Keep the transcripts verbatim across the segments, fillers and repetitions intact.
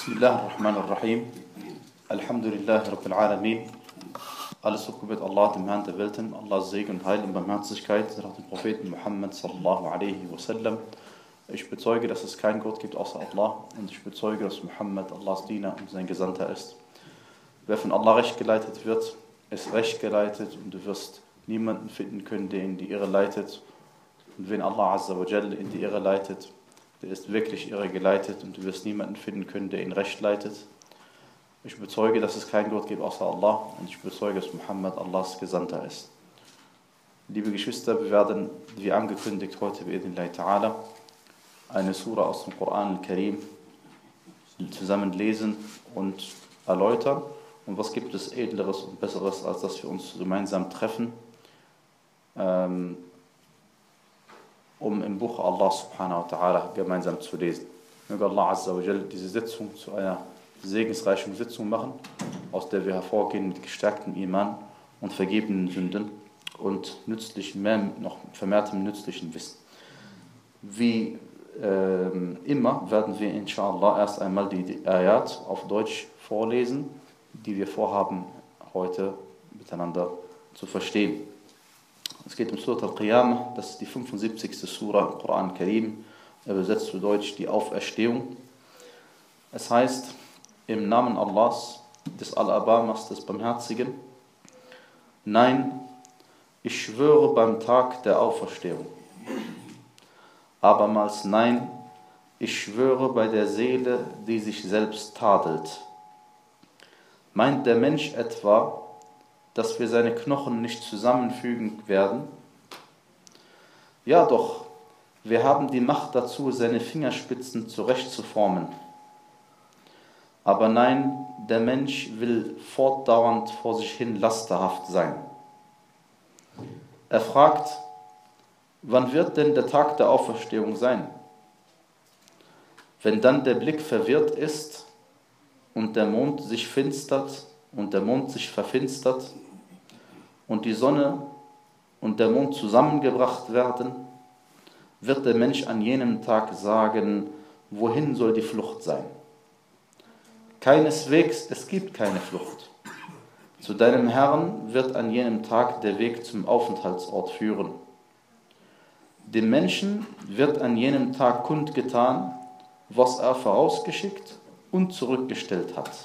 Bismillahirrahmanirrahim. Alhamdulillahi Rabbil Alamin. Alles Lob gebührt Allah, dem Herrn der Welten. Allahs Segen und Heil und Barmherzigkeit nach dem Propheten Muhammad sallallahu alaihi wasallam. Ich bezeuge, dass es keinen Gott gibt außer Allah und ich bezeuge, dass Muhammad Allahs Diener und sein Gesandter ist. Wer von Allah recht geleitet wird, ist recht geleitet und du wirst niemanden finden können, der in die Irre leitet. Und wenn Allah Azza wa Jalla in die Irre leitet, der ist wirklich irre geleitet und du wirst niemanden finden können, der ihn recht leitet. Ich bezeuge, dass es keinen Gott gibt außer Allah und ich bezeuge, dass Muhammad Allahs Gesandter ist. Liebe Geschwister, wir werden, wie angekündigt, heute bi'idhnillahi ta'ala eine Sura aus dem Koran al-Karim zusammen lesen und erläutern. Und was gibt es Edleres und Besseres, als dass wir uns gemeinsam treffen, ähm, um im Buch Allah subhanahu wa ta'ala gemeinsam zu lesen. Möge Allah Azza wa Jal diese Sitzung zu einer segensreichen Sitzung machen, aus der wir hervorgehen mit gestärktem Iman und vergebenen Sünden und nützlichen, mehr, noch vermehrtem nützlichen Wissen. Wie äh, immer werden wir inshallah erst einmal die, die Ayat auf Deutsch vorlesen, die wir vorhaben, heute miteinander zu verstehen. Es geht um Surat al-Qiyamah, das ist die fünfundsiebzigste Sura im Koran al-Karim, übersetzt zu Deutsch die Auferstehung. Es heißt, im Namen Allahs, des Al-Abamas, des Barmherzigen, nein, ich schwöre beim Tag der Auferstehung. Abermals nein, ich schwöre bei der Seele, die sich selbst tadelt. Meint der Mensch etwa, dass wir seine Knochen nicht zusammenfügen werden? Ja doch, wir haben die Macht dazu, seine Fingerspitzen zurechtzuformen. Aber nein, der Mensch will fortdauernd vor sich hin lasterhaft sein. Er fragt, wann wird denn der Tag der Auferstehung sein? Wenn dann der Blick verwirrt ist und der Mond sich finstert und der Mond sich verfinstert und die Sonne und der Mond zusammengebracht werden, wird der Mensch an jenem Tag sagen, wohin soll die Flucht sein? Keineswegs, es gibt keine Flucht. Zu deinem Herrn wird an jenem Tag der Weg zum Aufenthaltsort führen. Dem Menschen wird an jenem Tag kundgetan, was er vorausgeschickt und zurückgestellt hat.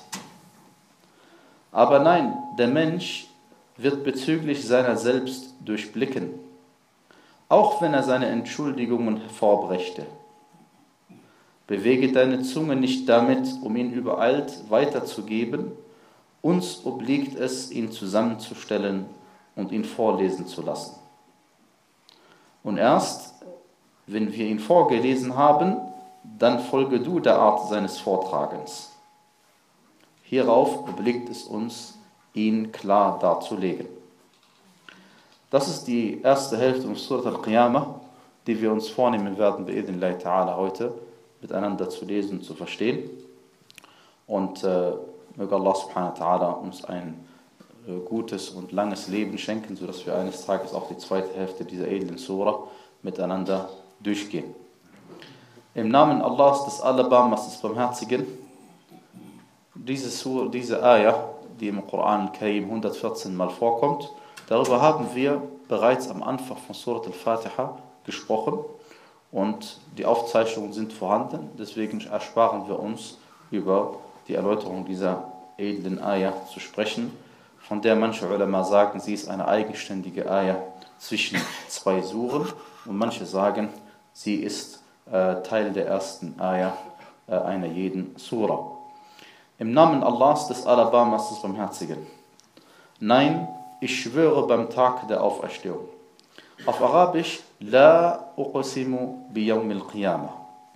Aber nein, der Mensch wird bezüglich seiner selbst durchblicken, auch wenn er seine Entschuldigungen hervorbrächte. Bewege deine Zunge nicht damit, um ihn übereilt weiterzugeben. Uns obliegt es, ihn zusammenzustellen und ihn vorlesen zu lassen. Und erst, wenn wir ihn vorgelesen haben, dann folge du der Art seines Vortragens. Hierauf obliegt es uns, ihn klar darzulegen. Das ist die erste Hälfte von Surat al-Qiyamah, die wir uns vornehmen werden, bi'idhnillahi ta'ala heute miteinander zu lesen und zu verstehen. Und äh, möge Allah subhanahu wa ta'ala uns ein äh, gutes und langes Leben schenken, sodass wir eines Tages auch die zweite Hälfte dieser edlen Surah miteinander durchgehen. Im Namen Allahs, des Al-Abamas, des Barmherzigen, diese, Surah, diese Ayah, die im Koran al-Karim hundertvierzehn Mal vorkommt, darüber haben wir bereits am Anfang von Surat al-Fatiha gesprochen und die Aufzeichnungen sind vorhanden, deswegen ersparen wir uns, über die Erläuterung dieser edlen Ayah zu sprechen, von der manche Ulama sagen, sie ist eine eigenständige Ayah zwischen zwei Suren und manche sagen, sie ist äh, Teil der ersten Ayah äh, einer jeden Surah. Im Namen Allahs, des Al-Abamas, des Barmherzigen. Nein, ich schwöre beim Tag der Auferstehung. Auf Arabisch, La uqsimu biyawm al-Qiyamah.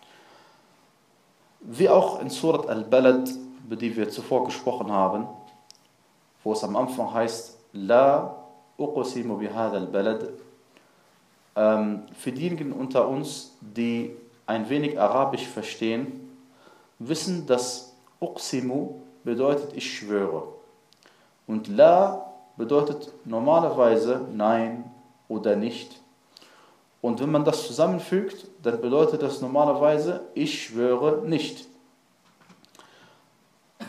Wie auch in Surat al-Balad, über die wir zuvor gesprochen haben, wo es am Anfang heißt, La uqsimu bihadha al-Balad. Ähm, für diejenigen unter uns, die ein wenig Arabisch verstehen, wissen, dass Uqsimu bedeutet ich schwöre. Und La bedeutet normalerweise nein oder nicht. Und wenn man das zusammenfügt, dann bedeutet das normalerweise ich schwöre nicht.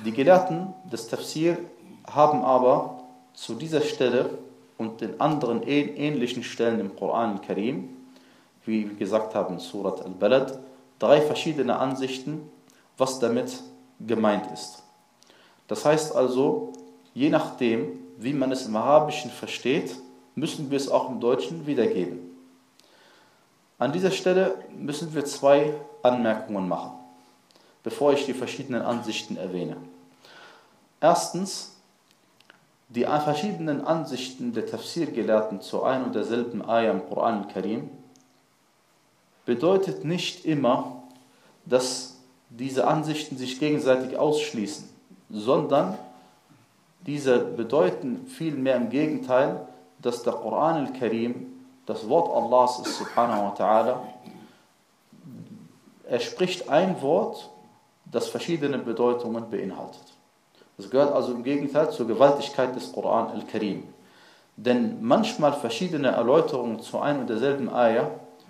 Die Gelehrten des Tafsir haben aber zu dieser Stelle und den anderen ähnlichen Stellen im Koran al-Karim, wie wir gesagt haben in Surat al-Balad, drei verschiedene Ansichten, was damit gemeint ist. Das heißt also, je nachdem, wie man es im Arabischen versteht, müssen wir es auch im Deutschen wiedergeben. An dieser Stelle müssen wir zwei Anmerkungen machen, bevor ich die verschiedenen Ansichten erwähne. Erstens, die verschiedenen Ansichten der Tafsir-Gelehrten zu ein und derselben Ayah im Koran al-Karim bedeutet nicht immer, dass diese Ansichten sich gegenseitig ausschließen, sondern diese bedeuten vielmehr im Gegenteil, dass der Koran al-Karim das Wort Allahs ist, subhanahu wa ta'ala. Er spricht ein Wort, das verschiedene Bedeutungen beinhaltet. Das gehört also im Gegenteil zur Gewaltigkeit des Koran al-Karim. Denn manchmal verschiedene Erläuterungen zu ein und derselben Ayah,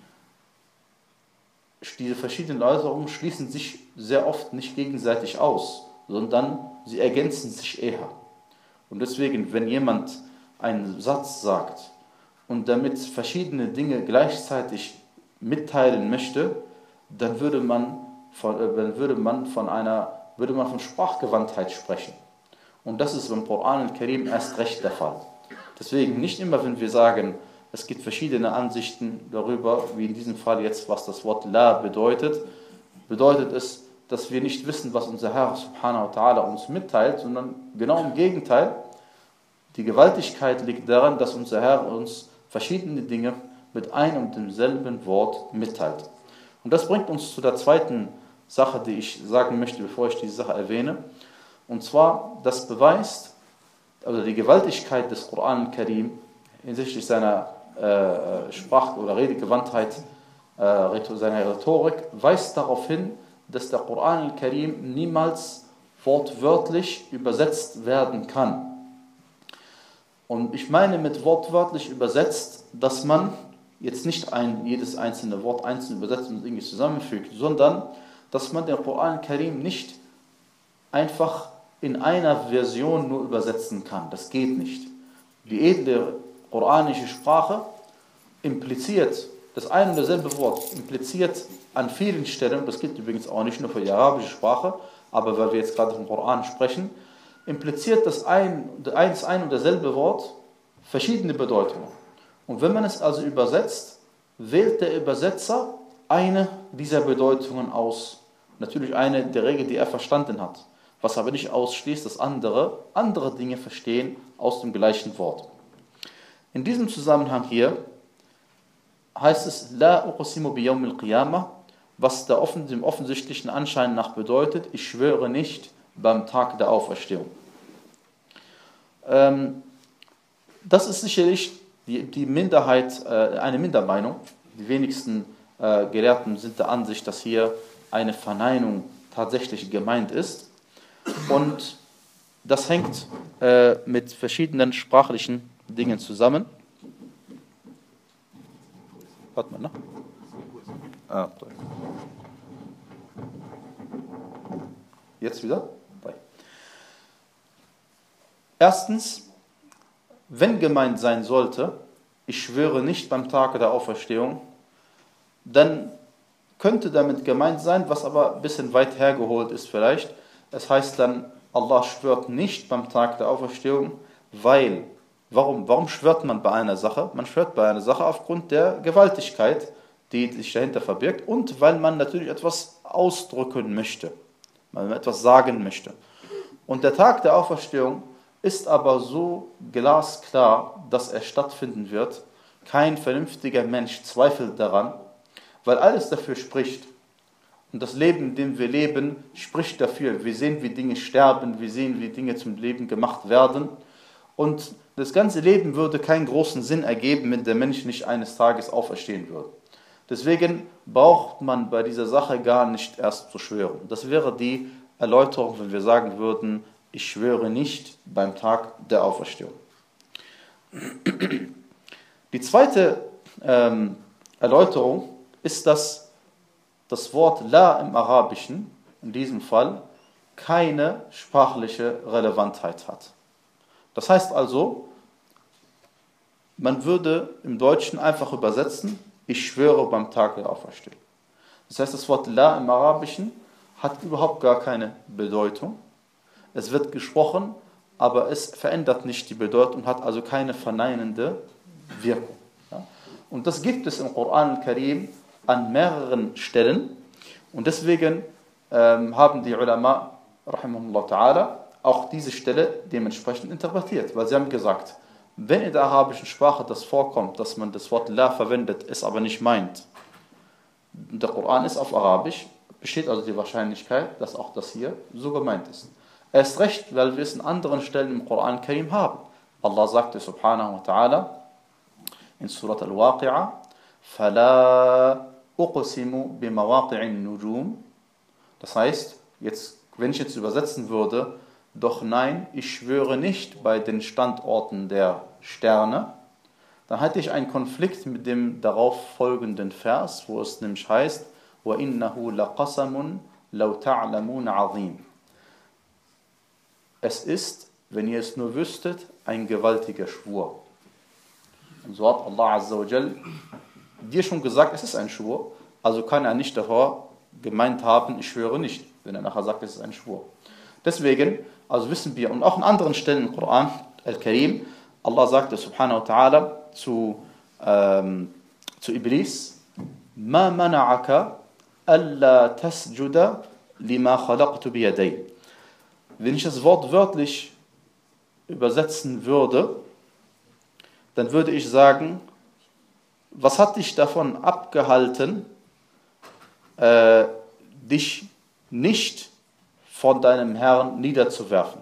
diese verschiedenen Erläuterungen schließen sich sehr oft nicht gegenseitig aus, sondern sie ergänzen sich eher. Und deswegen, wenn jemand einen Satz sagt und damit verschiedene Dinge gleichzeitig mitteilen möchte, dann würde man von, dann würde man von einer würde man von Sprachgewandtheit sprechen. Und das ist beim Koran al-Karim erst recht der Fall. Deswegen nicht immer, wenn wir sagen, es gibt verschiedene Ansichten darüber, wie in diesem Fall jetzt, was das Wort La bedeutet, bedeutet es, dass wir nicht wissen, was unser Herr subhanahu wa ta'ala uns mitteilt, sondern genau im Gegenteil. Die Gewaltigkeit liegt daran, dass unser Herr uns verschiedene Dinge mit einem und demselben Wort mitteilt. Und das bringt uns zu der zweiten Sache, die ich sagen möchte, bevor ich diese Sache erwähne. Und zwar, das beweist, also die Gewaltigkeit des Koran al-Karim hinsichtlich seiner äh, Sprach- oder Redegewandtheit, äh, seiner Rhetorik, weist darauf hin, dass der Koran al-Karim niemals wortwörtlich übersetzt werden kann. Und ich meine mit wortwörtlich übersetzt, dass man jetzt nicht ein, jedes einzelne Wort einzeln übersetzt und irgendwie zusammenfügt, sondern dass man den Koran al-Karim nicht einfach in einer Version nur übersetzen kann. Das geht nicht. Die edle koranische Sprache impliziert, das ein und dasselbe Wort impliziert an vielen Stellen, das gilt übrigens auch nicht nur für die arabische Sprache, aber weil wir jetzt gerade vom Koran sprechen, impliziert das ein, das ein und dasselbe Wort verschiedene Bedeutungen. Und wenn man es also übersetzt, wählt der Übersetzer eine dieser Bedeutungen aus. Natürlich eine der Regel, die er verstanden hat. Was aber nicht ausschließt, dass andere andere Dinge verstehen aus dem gleichen Wort. In diesem Zusammenhang hier heißt es La uqsimu bi yawm al-qiyamah, was der offen, dem offensichtlichen Anschein nach bedeutet, ich schwöre nicht beim Tag der Auferstehung. Ähm, das ist sicherlich die, die Minderheit, äh, eine Mindermeinung. Die wenigsten äh, Gelehrten sind der Ansicht, dass hier eine Verneinung tatsächlich gemeint ist. Und das hängt äh, mit verschiedenen sprachlichen Dingen zusammen. Warte mal, ne? Ah, toll. Jetzt wieder? Erstens, wenn gemeint sein sollte, ich schwöre nicht beim Tage der Auferstehung, dann könnte damit gemeint sein, was aber ein bisschen weit hergeholt ist vielleicht. Es heißt dann, Allah schwört nicht beim Tag der Auferstehung, weil, warum, warum schwört man bei einer Sache? Man schwört bei einer Sache aufgrund der Gewaltigkeit, die sich dahinter verbirgt und weil man natürlich etwas ausdrücken möchte, weil man etwas sagen möchte. Und der Tag der Auferstehung ist aber so glasklar, dass er stattfinden wird. Kein vernünftiger Mensch zweifelt daran, weil alles dafür spricht. Und das Leben, in dem wir leben, spricht dafür. Wir sehen, wie Dinge sterben, wir sehen, wie Dinge zum Leben gemacht werden. Und das ganze Leben würde keinen großen Sinn ergeben, wenn der Mensch nicht eines Tages auferstehen würde. Deswegen braucht man bei dieser Sache gar nicht erst zu schwören. Das wäre die Erläuterung, wenn wir sagen würden, ich schwöre nicht beim Tag der Auferstehung. Die zweite ähm, Erläuterung ist, dass das Wort La im Arabischen, in diesem Fall, keine sprachliche Relevantheit hat. Das heißt also, man würde im Deutschen einfach übersetzen, ich schwöre beim Tag der Auferstehung. Das heißt, das Wort La im Arabischen hat überhaupt gar keine Bedeutung. Es wird gesprochen, aber es verändert nicht die Bedeutung, hat also keine verneinende Wirkung. Ja? Und das gibt es im Koran al-Karim an mehreren Stellen. Und deswegen ähm, haben die Ulama, rahimahullah ta'ala, auch diese Stelle dementsprechend interpretiert. Weil sie haben gesagt, wenn in der arabischen Sprache das vorkommt, dass man das Wort La verwendet, es aber nicht meint, der Koran ist auf Arabisch, besteht also die Wahrscheinlichkeit, dass auch das hier so gemeint ist. Erst recht, weil wir es in anderen Stellen im Koran Karim haben. Allah sagte subhanahu wa ta'ala in Surat al-Waqi'a, فَلَا أُقْسِمُ بِمَوَاقِعِ النُّجُومِ. Das heißt, jetzt, wenn ich jetzt übersetzen würde, doch nein, ich schwöre nicht bei den Standorten der Sterne, dann hätte ich einen Konflikt mit dem darauf folgenden Vers, wo es nämlich heißt, وَإِنَّهُ لَقَسَمٌ لَوْ تَعْلَمُونَ عَظِيمٌ. Es ist, wenn ihr es nur wüsstet, ein gewaltiger Schwur. Und so hat Allah Azza wa Jal dir schon gesagt, es ist ein Schwur, also kann er nicht davor gemeint haben, ich schwöre nicht, wenn er nachher sagt, es ist ein Schwur. Deswegen, also wissen wir, und auch an anderen Stellen im Koran al-Karim, Allah sagte subhanahu wa ta'ala zu, ähm, zu Iblis, مَا مَنَعَكَ أَلَّا تَسْجُدَ لِمَا خَلَقْتُ بِيَدَيْ. Wenn ich das Wort wörtlich übersetzen würde, dann würde ich sagen, was hat dich davon abgehalten, äh, dich nicht von deinem Herrn niederzuwerfen?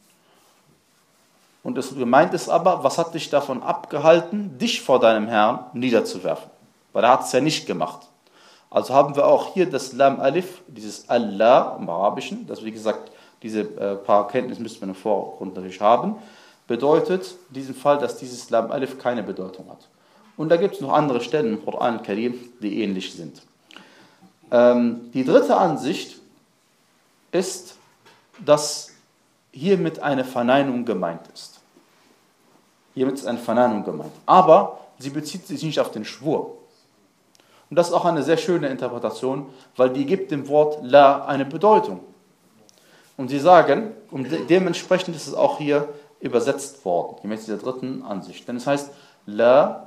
Und es gemeint ist aber, was hat dich davon abgehalten, dich vor deinem Herrn niederzuwerfen? Weil er hat es ja nicht gemacht. Also haben wir auch hier das Lam Alif, dieses Allah im Arabischen, das wie gesagt, diese äh, paar Kenntnisse müssen wir im Vorgrund natürlich haben, bedeutet in diesem Fall, dass dieses Lam Alif keine Bedeutung hat. Und da gibt es noch andere Stellen im Koran al-Karim, die ähnlich sind. Ähm, die dritte Ansicht ist, dass hiermit eine Verneinung gemeint ist. Hiermit ist eine Verneinung gemeint. Aber sie bezieht sich nicht auf den Schwur. Und das ist auch eine sehr schöne Interpretation, weil die gibt dem Wort La eine Bedeutung. Und sie sagen, und de dementsprechend ist es auch hier übersetzt worden, gemäß dieser dritten Ansicht. Denn es heißt, La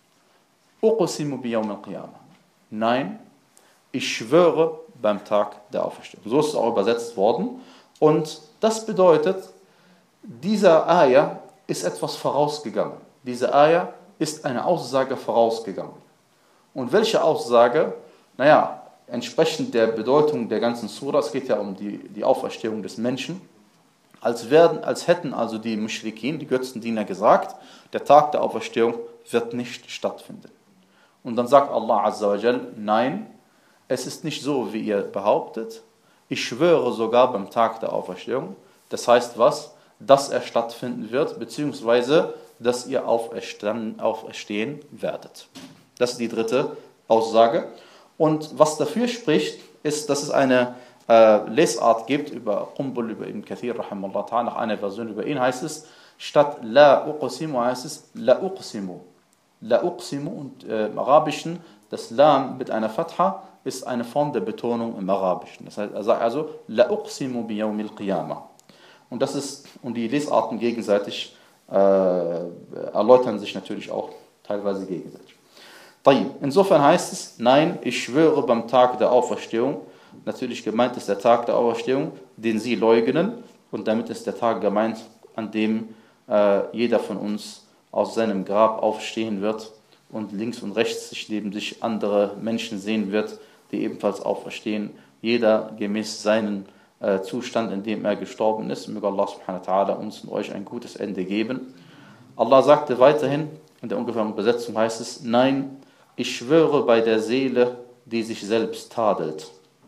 uqsimu biyawm al-qiyamah. Nein, ich schwöre beim Tag der Auferstehung. So ist es auch übersetzt worden. Und das bedeutet, dieser Ayah ist etwas vorausgegangen. Diese Ayah ist eine Aussage vorausgegangen. Und welche Aussage? Naja, entsprechend der Bedeutung der ganzen Sura, es geht ja um die, die Auferstehung des Menschen, als, werden, als hätten also die Muschrikin, die Götzendiener gesagt, der Tag der Auferstehung wird nicht stattfinden. Und dann sagt Allah Azza wa Jal, nein, es ist nicht so, wie ihr behauptet. Ich schwöre sogar beim Tag der Auferstehung. Das heißt was? Dass er stattfinden wird, beziehungsweise, dass ihr auferstehen werdet. Das ist die dritte Aussage. Und was dafür spricht, ist, dass es eine äh, Lesart gibt über Qumbul, über Ibn Kathir, rahimahullah ta'ala, nach einer Version über ihn heißt es, statt La uqsimu heißt es La uqsimu. La uqsimu und äh, im Arabischen, das Lam mit einer Fatha ist eine Form der Betonung im Arabischen. Das heißt, er sagt also La uqsimu bi yawmil qiyamah. Und das ist, und die Lesarten gegenseitig äh, erläutern sich natürlich auch teilweise gegenseitig. Insofern heißt es, nein, ich schwöre beim Tag der Auferstehung, natürlich gemeint ist der Tag der Auferstehung, den sie leugnen, und damit ist der Tag gemeint, an dem äh, jeder von uns aus seinem Grab aufstehen wird und links und rechts sich neben sich andere Menschen sehen wird, die ebenfalls auferstehen, jeder gemäß seinen äh, Zustand, in dem er gestorben ist. Möge Allah subhanahu wa ta'ala uns und euch ein gutes Ende geben. Allah sagte weiterhin, in der ungefähren Übersetzung heißt es, nein, ich schwöre bei der Seele, die sich selbst tadelt.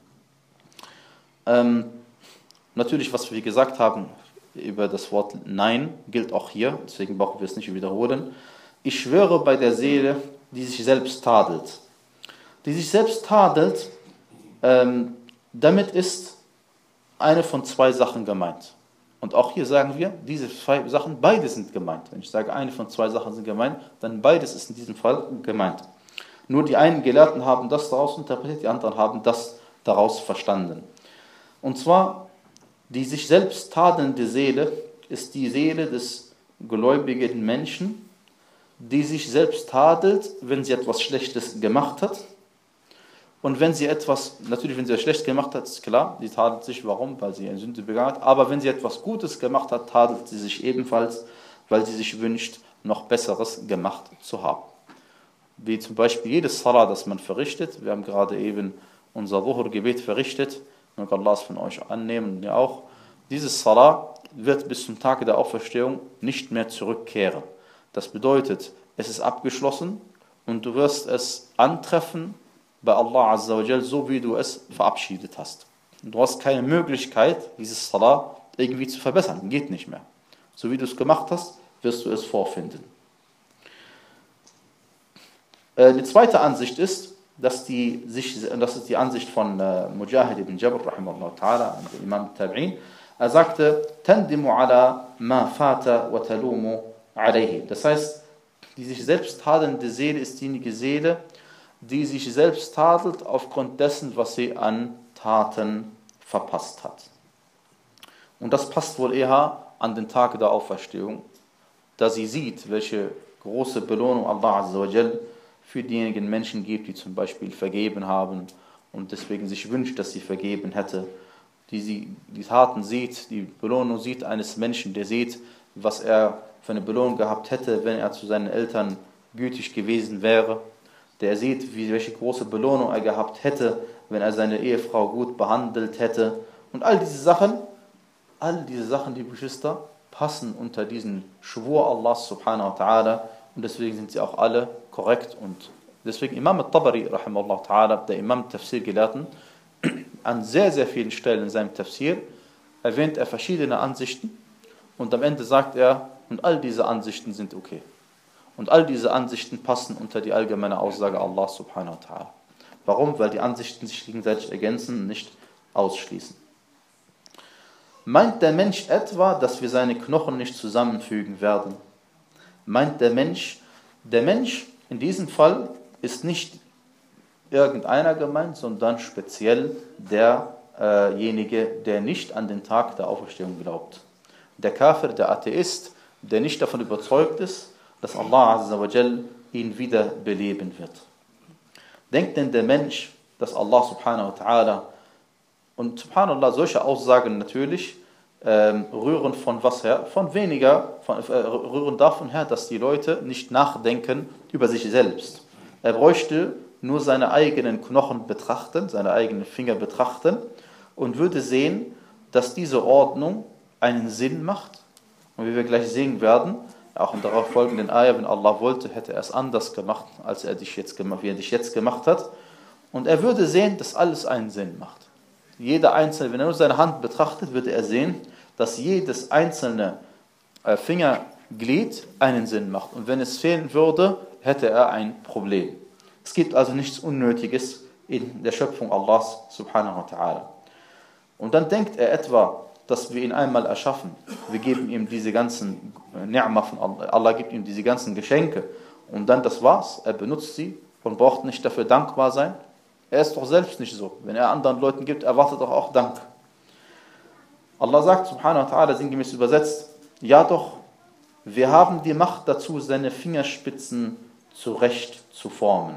Ähm, natürlich, was wir gesagt haben über das Wort Nein, gilt auch hier, deswegen brauchen wir es nicht wiederholen. Ich schwöre bei der Seele, die sich selbst tadelt. Die sich selbst tadelt, ähm, damit ist eine von zwei Sachen gemeint. Und auch hier sagen wir, diese zwei Sachen, beide sind gemeint. Wenn ich sage, eine von zwei Sachen sind gemeint, dann beides ist in diesem Fall gemeint. Nur die einen Gelehrten haben das daraus interpretiert, die anderen haben das daraus verstanden. Und zwar, die sich selbst tadelnde Seele ist die Seele des gläubigen Menschen, die sich selbst tadelt, wenn sie etwas Schlechtes gemacht hat. Und wenn sie etwas, natürlich wenn sie etwas Schlechtes gemacht hat, ist klar, sie tadelt sich, warum? Weil sie eine Sünde begangen hat. Aber wenn sie etwas Gutes gemacht hat, tadelt sie sich ebenfalls, weil sie sich wünscht, noch Besseres gemacht zu haben. Wie zum Beispiel jedes Salah, das man verrichtet. Wir haben gerade eben unser Dhuhr-Gebet verrichtet. Möge Allah es von euch annehmen und ihr auch. Dieses Salah wird bis zum Tag der Auferstehung nicht mehr zurückkehren. Das bedeutet, es ist abgeschlossen und du wirst es antreffen bei Allah Azza wa Jal, so wie du es verabschiedet hast. Und du hast keine Möglichkeit, dieses Salah irgendwie zu verbessern. Geht nicht mehr. So wie du es gemacht hast, wirst du es vorfinden. Die zweite Ansicht ist, dass die, sich, das ist die Ansicht von äh, Mujahid ibn Jabr, rahimahullah ta'ala, Imam Tabi'in. Er sagte, Tandimu ala ma fata wa talumu alayhi. Das heißt, die sich selbst tadelnde Seele ist diejenige Seele, die sich selbst tadelt aufgrund dessen, was sie an Taten verpasst hat. Und das passt wohl eher an den Tag der Auferstehung, da sie sieht, welche große Belohnung Allah Azza wa Jal für diejenigen Menschen gibt, die zum Beispiel vergeben haben und deswegen sich wünscht, dass sie vergeben hätte, die sie die Taten sieht, die Belohnung sieht eines Menschen, der sieht, was er für eine Belohnung gehabt hätte, wenn er zu seinen Eltern gütig gewesen wäre, der sieht, wie, welche große Belohnung er gehabt hätte, wenn er seine Ehefrau gut behandelt hätte. Und all diese Sachen, all diese Sachen, die Geschwister, passen unter diesen Schwur Allah subhanahu wa ta'ala und deswegen sind sie auch alle korrekt. Und deswegen Imam al-Tabari, rahimahullah ta'ala, der Imam Tafsir-Gelehrten, an sehr, sehr vielen Stellen in seinem Tafsir erwähnt er verschiedene Ansichten und am Ende sagt er, und all diese Ansichten sind okay. Und all diese Ansichten passen unter die allgemeine Aussage Allah subhanahu wa ta'ala. Warum? Weil die Ansichten sich gegenseitig ergänzen und nicht ausschließen. Meint der Mensch etwa, dass wir seine Knochen nicht zusammenfügen werden? Meint der Mensch, der Mensch in diesem Fall ist nicht irgendeiner gemeint, sondern speziell derjenige, der nicht an den Tag der Auferstehung glaubt. Der Kafir, der Atheist, der nicht davon überzeugt ist, dass Allah Azza wa Jal ihn wieder beleben wird. Denkt denn der Mensch, dass Allah subhanahu wa ta'ala, und subhanallah, solche Aussagen natürlich ähm, rühren von was her? Von weniger, von, äh, rühren davon her, dass die Leute nicht nachdenken über sich selbst. Er bräuchte nur seine eigenen Knochen betrachten, seine eigenen Finger betrachten und würde sehen, dass diese Ordnung einen Sinn macht. Und wie wir gleich sehen werden, auch im darauf folgenden Ayah, wenn Allah wollte, hätte er es anders gemacht, als er dich jetzt gemacht, wie er dich jetzt gemacht hat. Und er würde sehen, dass alles einen Sinn macht. Jeder einzelne, wenn er nur seine Hand betrachtet, würde er sehen, dass jedes einzelne Fingerglied einen Sinn macht. Und wenn es fehlen würde, hätte er ein Problem. Es gibt also nichts Unnötiges in der Schöpfung Allahs subhanahu wa ta'ala. Und dann denkt er etwa, dass wir ihn einmal erschaffen. Wir geben ihm diese ganzen Ni'ma von Allah. Allah gibt ihm diese ganzen Geschenke. Und dann das war's. Er benutzt sie und braucht nicht dafür dankbar sein. Er ist doch selbst nicht so. Wenn er anderen Leuten gibt, erwartet doch auch Dank. Allah sagt subhanahu wa ta'ala sinngemäß übersetzt, ja doch, wir haben die Macht dazu, seine Fingerspitzen zurecht zu formen.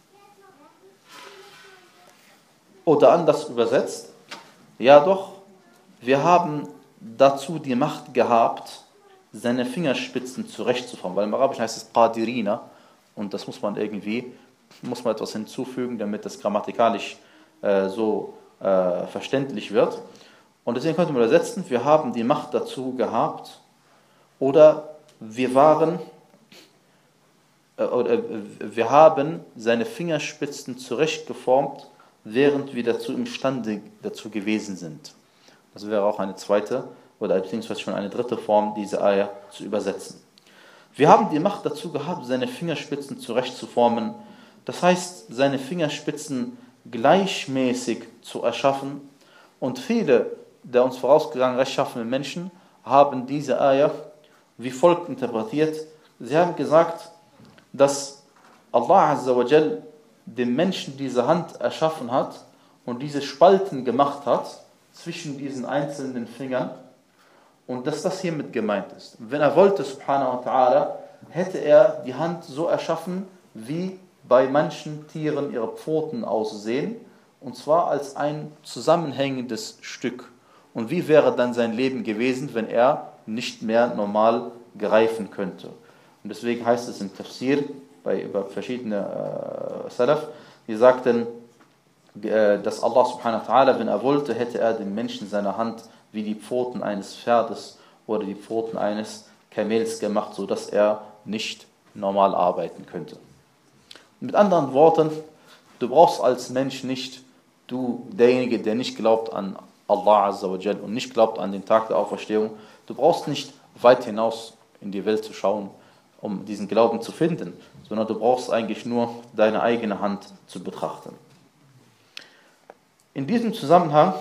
Oder anders übersetzt, ja doch, wir haben dazu die Macht gehabt, seine Fingerspitzen zurechtzuformen. Weil im Arabischen heißt es Qadirina und das muss man irgendwie, muss man etwas hinzufügen, damit das grammatikalisch äh, so äh, verständlich wird. Und deswegen könnte man übersetzen, wir haben die Macht dazu gehabt oder wir waren, äh, oder wir haben seine Fingerspitzen zurechtgeformt, während wir dazu imstande dazu gewesen sind. Das wäre auch eine zweite oder beziehungsweise schon eine dritte Form, diese Ayah zu übersetzen. Wir haben die Macht dazu gehabt, seine Fingerspitzen zurechtzuformen. Das heißt, seine Fingerspitzen gleichmäßig zu erschaffen. Und viele der uns vorausgegangenen rechtschaffenen Menschen haben diese Ayah wie folgt interpretiert. Sie haben gesagt, dass Allah Azza wa Jal dem Menschen diese Hand erschaffen hat und diese Spalten gemacht hat zwischen diesen einzelnen Fingern und dass das hiermit gemeint ist. Wenn er wollte, subhanahu wa ta'ala, hätte er die Hand so erschaffen, wie bei manchen Tieren ihre Pfoten aussehen, und zwar als ein zusammenhängendes Stück. Und wie wäre dann sein Leben gewesen, wenn er nicht mehr normal greifen könnte? Und deswegen heißt es im Tafsir, bei über verschiedene äh, Salaf, die sagten, äh, dass Allah subhanahu wa ta'ala, wenn er wollte, hätte er den Menschen seine Hand wie die Pfoten eines Pferdes oder die Pfoten eines Kamels gemacht, sodass er nicht normal arbeiten könnte. Mit anderen Worten, du brauchst als Mensch nicht, du derjenige, der nicht glaubt an Allah Azza wa Jal und nicht glaubt an den Tag der Auferstehung, du brauchst nicht weit hinaus in die Welt zu schauen, um diesen Glauben zu finden, sondern du brauchst eigentlich nur deine eigene Hand zu betrachten. In diesem Zusammenhang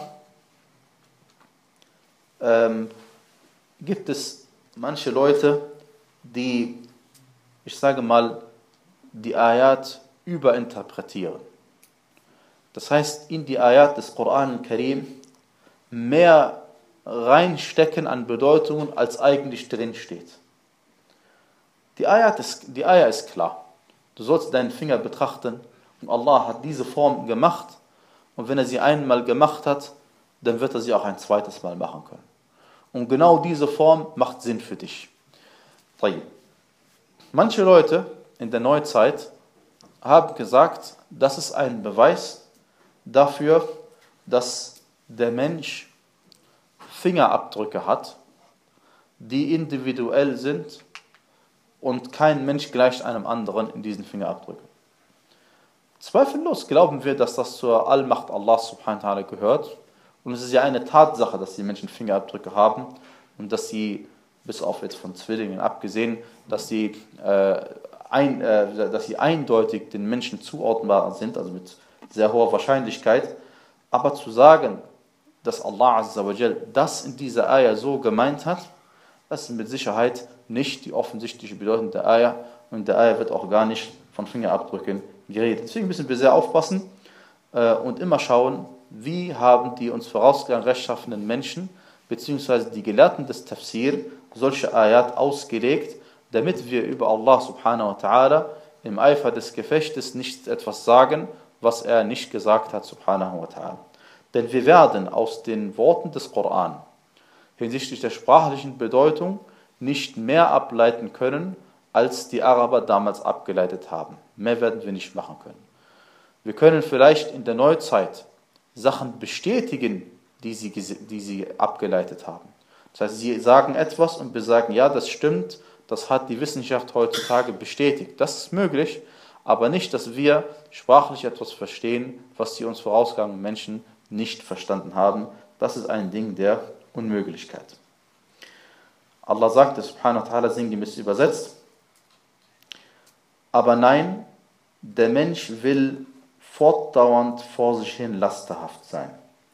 ähm, gibt es manche Leute, die, ich sage mal, die Ayat überinterpretieren. Das heißt, in die Ayat des Koran al-Karim mehr reinstecken an Bedeutungen, als eigentlich drin steht. Die Ayat ist, die Ayat ist klar. Du sollst deinen Finger betrachten und Allah hat diese Form gemacht und wenn er sie einmal gemacht hat, dann wird er sie auch ein zweites Mal machen können. Und genau diese Form macht Sinn für dich. Manche Leute in der Neuzeit haben gesagt, das ist ein Beweis dafür, dass der Mensch Fingerabdrücke hat, die individuell sind und kein Mensch gleicht einem anderen in diesen Fingerabdrücken. Zweifellos glauben wir, dass das zur Allmacht Allah subhanahu wa ta'ala gehört. Und es ist ja eine Tatsache, dass die Menschen Fingerabdrücke haben und dass sie, bis auf jetzt von Zwillingen abgesehen, dass sie, äh, ein, äh, dass sie eindeutig den Menschen zuordnbar sind, also mit sehr hoher Wahrscheinlichkeit. Aber zu sagen, dass Allah Azza wa Jal das in dieser Ayah so gemeint hat, das ist mit Sicherheit nicht die offensichtliche Bedeutung der Ayah und in der Ayah wird auch gar nicht von Fingerabdrücken geredet. Deswegen müssen wir sehr aufpassen äh, und immer schauen, wie haben die uns vorausgegangenen rechtschaffenen Menschen beziehungsweise die Gelehrten des Tafsir solche Ayat ausgelegt, damit wir über Allah subhanahu wa ta'ala im Eifer des Gefechtes nicht etwas sagen, was er nicht gesagt hat subhanahu wa ta'ala. Denn wir werden aus den Worten des Koran hinsichtlich der sprachlichen Bedeutung nicht mehr ableiten können, als die Araber damals abgeleitet haben. Mehr werden wir nicht machen können. Wir können vielleicht in der Neuzeit Sachen bestätigen, die sie, die sie abgeleitet haben. Das heißt, sie sagen etwas und wir sagen, ja, das stimmt, das hat die Wissenschaft heutzutage bestätigt. Das ist möglich, aber nicht, dass wir sprachlich etwas verstehen, was die uns vorausgegangenen Menschen nicht verstanden haben. Das ist ein Ding der Unmöglichkeit. Allah sagt, subhanahu wa ta'ala, sinngemäß übersetzt, aber nein, der Mensch will fortdauernd vor sich hin lasterhaft sein.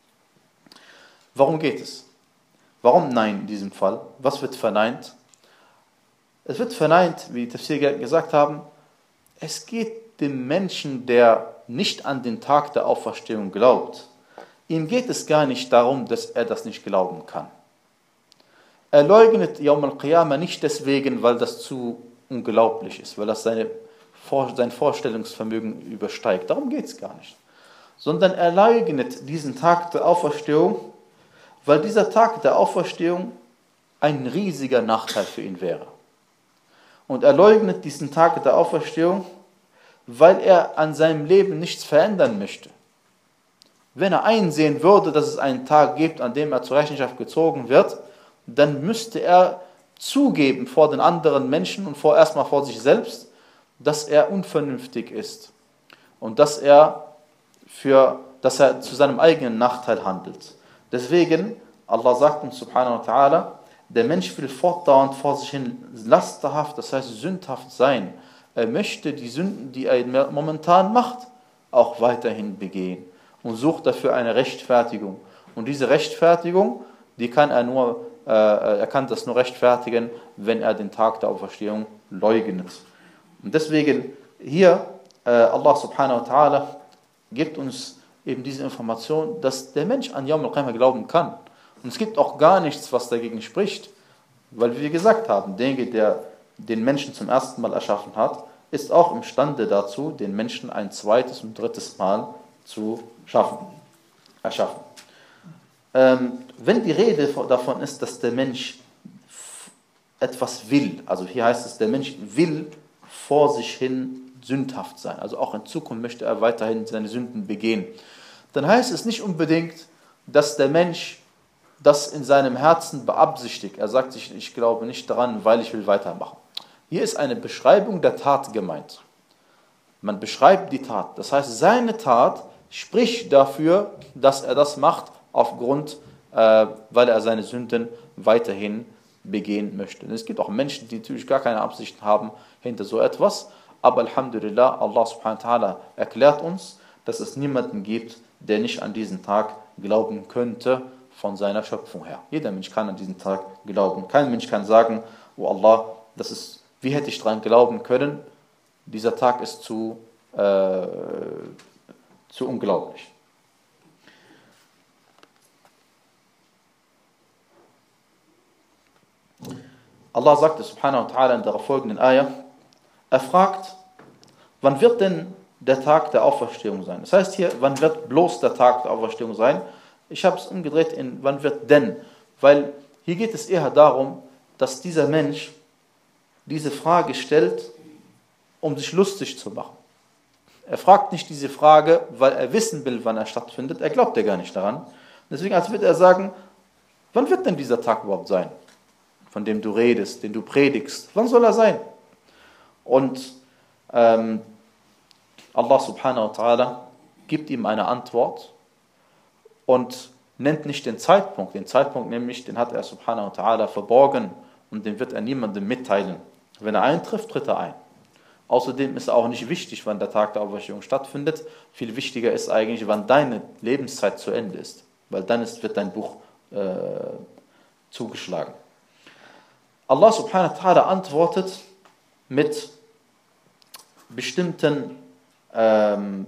Warum geht es? Warum nein in diesem Fall? Was wird verneint? Es wird verneint, wie die Tafsir gesagt haben, es geht dem Menschen, der nicht an den Tag der Auferstehung glaubt, ihm geht es gar nicht darum, dass er das nicht glauben kann. Er leugnet Yawm al-Qiyamah nicht deswegen, weil das zu unglaublich ist, weil das seine, sein Vorstellungsvermögen übersteigt. Darum geht es gar nicht. Sondern er leugnet diesen Tag der Auferstehung, weil dieser Tag der Auferstehung ein riesiger Nachteil für ihn wäre. Und er leugnet diesen Tag der Auferstehung, weil er an seinem Leben nichts verändern möchte. Wenn er einsehen würde, dass es einen Tag gibt, an dem er zur Rechenschaft gezogen wird, dann müsste er zugeben vor den anderen Menschen und vor, erstmal vor sich selbst, dass er unvernünftig ist und dass er, für, dass er zu seinem eigenen Nachteil handelt. Deswegen, Allah sagt uns subhanahu wa ta'ala, der Mensch will fortdauernd vor sich hin lasterhaft, das heißt sündhaft sein. Er möchte die Sünden, die er momentan macht, auch weiterhin begehen und sucht dafür eine Rechtfertigung Und diese Rechtfertigung, die kann er nur, äh, er kann das nur rechtfertigen, wenn er den Tag der Auferstehung leugnet. Und deswegen hier, äh, Allah subhanahu wa ta'ala gibt uns eben diese Information, dass der Mensch an Yawm al-Qiyamah glauben kann. Und es gibt auch gar nichts, was dagegen spricht. Weil wie wir gesagt haben, derjenige, der den Menschen zum ersten Mal erschaffen hat, ist auch imstande dazu, den Menschen ein zweites und drittes Mal zu schaffen, erschaffen. Ähm, wenn die Rede davon ist, dass der Mensch etwas will, also hier heißt es, der Mensch will vor sich hin sündhaft sein, also auch in Zukunft möchte er weiterhin seine Sünden begehen, dann heißt es nicht unbedingt, dass der Mensch das in seinem Herzen beabsichtigt. Er sagt sich, ich glaube nicht daran, weil ich will weitermachen. Hier ist eine Beschreibung der Tat gemeint. Man beschreibt die Tat. Das heißt, seine Tat spricht dafür, dass er das macht, aufgrund, äh, weil er seine Sünden weiterhin begehen möchte. Und es gibt auch Menschen, die natürlich gar keine Absichten haben hinter so etwas. Aber Alhamdulillah, Allah subhanahu wa ta'ala erklärt uns, dass es niemanden gibt, der nicht an diesen Tag glauben könnte, von seiner Schöpfung her. Jeder Mensch kann an diesen Tag glauben. Kein Mensch kann sagen, oh Allah, das ist, wie hätte ich daran glauben können? Dieser Tag ist zu, äh, zu unglaublich. Allah sagte subhanahu wa ta'ala in der folgenden Ayah, er fragt, wann wird denn der Tag der Auferstehung sein? Das heißt hier, wann wird bloß der Tag der Auferstehung sein? Ich habe es umgedreht in, wann wird denn? Weil hier geht es eher darum, dass dieser Mensch diese Frage stellt, um sich lustig zu machen. Er fragt nicht diese Frage, weil er wissen will, wann er stattfindet. Er glaubt ja gar nicht daran. Deswegen als wird er sagen, wann wird denn dieser Tag überhaupt sein, von dem du redest, den du predigst? Wann soll er sein? Und ähm, Allah subhanahu wa ta'ala gibt ihm eine Antwort und nennt nicht den Zeitpunkt. Den Zeitpunkt nämlich, den hat er subhanahu wa ta'ala verborgen und den wird er niemandem mitteilen. Wenn er eintrifft, tritt er ein. Außerdem ist auch nicht wichtig, wann der Tag der Auferstehung stattfindet. Viel wichtiger ist eigentlich, wann deine Lebenszeit zu Ende ist. Weil dann ist, wird dein Buch äh, zugeschlagen. Allah subhanahu wa ta'ala antwortet mit bestimmten ähm,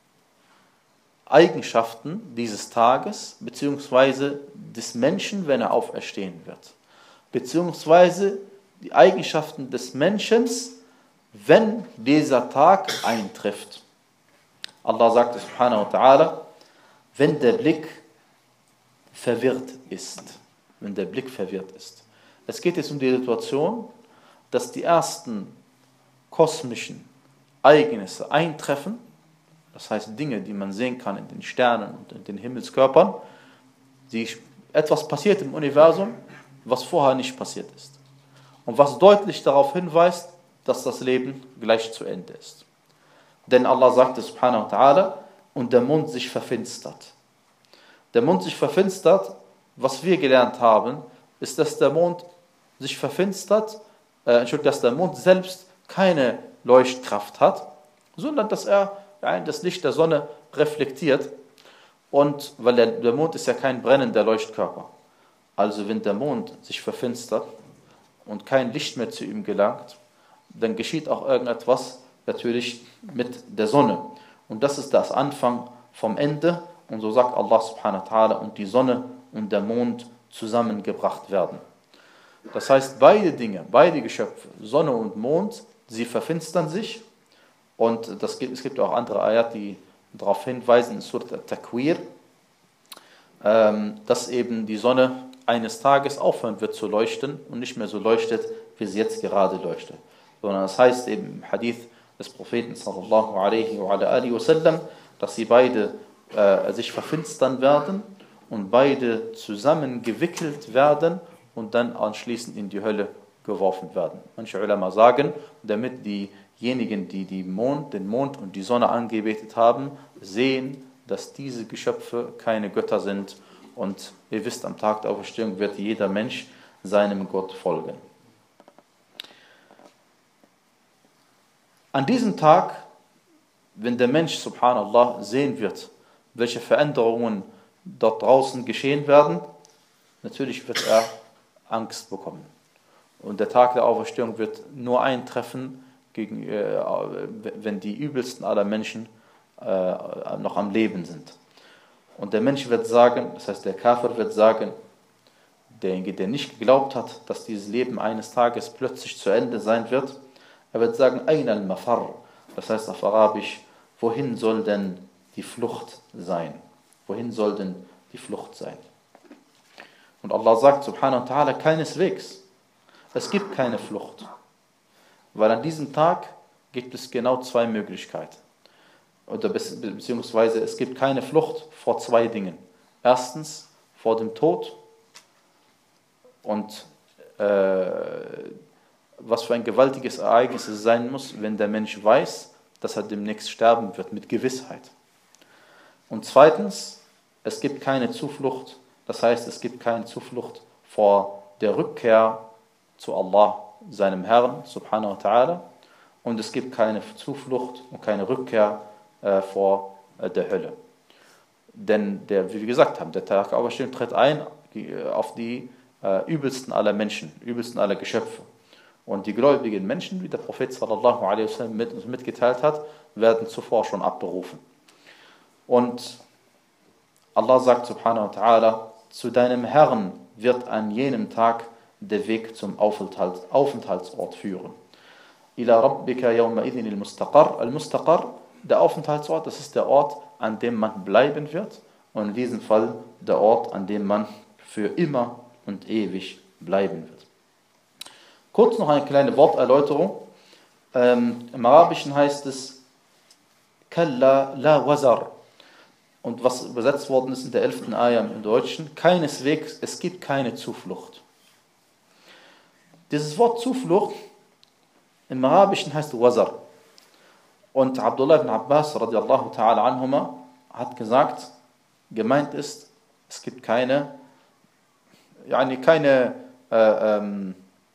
Eigenschaften dieses Tages, beziehungsweise des Menschen, wenn er auferstehen wird. Beziehungsweise die Eigenschaften des Menschen, wenn dieser Tag eintrifft. Allah sagt subhanahu wa ta'ala, wenn der Blick verwirrt ist. Wenn der Blick verwirrt ist. Es geht jetzt um die Situation, dass die ersten kosmischen Ereignisse eintreffen, das heißt Dinge, die man sehen kann in den Sternen und in den Himmelskörpern, die, etwas passiert im Universum, was vorher nicht passiert ist. Und was deutlich darauf hinweist, dass das Leben gleich zu Ende ist. Denn Allah sagte subhanahu wa ta'ala, und der Mond sich verfinstert. Der Mond sich verfinstert, was wir gelernt haben, ist, dass der Mond sich verfinstert, äh, Entschuldigung, dass der Mond selbst keine Leuchtkraft hat, sondern dass er ja, das Licht der Sonne reflektiert. Und weil der, der Mond ist ja kein brennender Leuchtkörper. Also wenn der Mond sich verfinstert und kein Licht mehr zu ihm gelangt, dann geschieht auch irgendetwas natürlich mit der Sonne. Und das ist das Anfang vom Ende. Und so sagt Allah subhanahu wa ta'ala, und die Sonne und der Mond zusammengebracht werden. Das heißt, beide Dinge, beide Geschöpfe, Sonne und Mond, sie verfinstern sich. Und das gibt, es gibt auch andere Ayat, die darauf hinweisen, in Surat al-Takwir, ähm, dass eben die Sonne eines Tages aufhören wird zu leuchten und nicht mehr so leuchtet, wie sie jetzt gerade leuchtet. Sondern das heißt eben im Hadith des Propheten sallallahu alaihi wa alihi wasallam, dass sie beide äh, sich verfinstern werden und beide zusammengewickelt werden und dann anschließend in die Hölle geworfen werden. Manche Ulama sagen, damit diejenigen, die die Mond, den Mond und die Sonne angebetet haben, sehen, dass diese Geschöpfe keine Götter sind. Und ihr wisst, am Tag der Auferstehung wird jeder Mensch seinem Gott folgen. An diesem Tag, wenn der Mensch, subhanallah, sehen wird, welche Veränderungen dort draußen geschehen werden, natürlich wird er Angst bekommen. Und der Tag der Auferstehung wird nur eintreffen, gegen, äh, wenn die übelsten aller Menschen äh, noch am Leben sind. Und der Mensch wird sagen, das heißt der Kafir wird sagen, derjenige, der nicht geglaubt hat, dass dieses Leben eines Tages plötzlich zu Ende sein wird, er wird sagen, Ayn al-Mafar, das heißt auf Arabisch, wohin soll denn die Flucht sein? Wohin soll denn die Flucht sein? Und Allah sagt subhanahu wa ta'ala, keineswegs, es gibt keine Flucht. Weil an diesem Tag gibt es genau zwei Möglichkeiten. Oder beziehungsweise es gibt keine Flucht vor zwei Dingen. Erstens vor dem Tod und äh, was für ein gewaltiges Ereignis es sein muss, wenn der Mensch weiß, dass er demnächst sterben wird, mit Gewissheit. Und zweitens, es gibt keine Zuflucht, das heißt, es gibt keine Zuflucht vor der Rückkehr zu Allah, seinem Herrn, subhanahu wa ta'ala, und es gibt keine Zuflucht und keine Rückkehr äh, vor äh, der Hölle. Denn, der, wie wir gesagt haben, der Tag der Auferstehung tritt ein äh, auf die äh, übelsten aller Menschen, übelsten aller Geschöpfe. Und die gläubigen Menschen, wie der Prophet sallallahu alaihi wasallam mit uns mitgeteilt hat, werden zuvor schon abberufen. Und Allah sagt subhanahu wa ta'ala, zu deinem Herrn wird an jenem Tag der Weg zum Aufenthalt, Aufenthaltsort führen. Ila rabbika yawma idhin al-mustaqar. Al-Mustaqar, der Aufenthaltsort, das ist der Ort, an dem man bleiben wird. Und in diesem Fall der Ort, an dem man für immer und ewig bleiben wird. Kurz noch eine kleine Worterläuterung. Ähm, Im Arabischen heißt es Kalla la wazar. Und was übersetzt worden ist in der elften Ayah im Deutschen, keineswegs, es gibt keine Zuflucht. Dieses Wort Zuflucht im Arabischen heißt Wazar. Und Abdullah ibn Abbas radiallahu ta'ala anhuma hat gesagt, gemeint ist, es gibt keine, yani keine äh, ähm,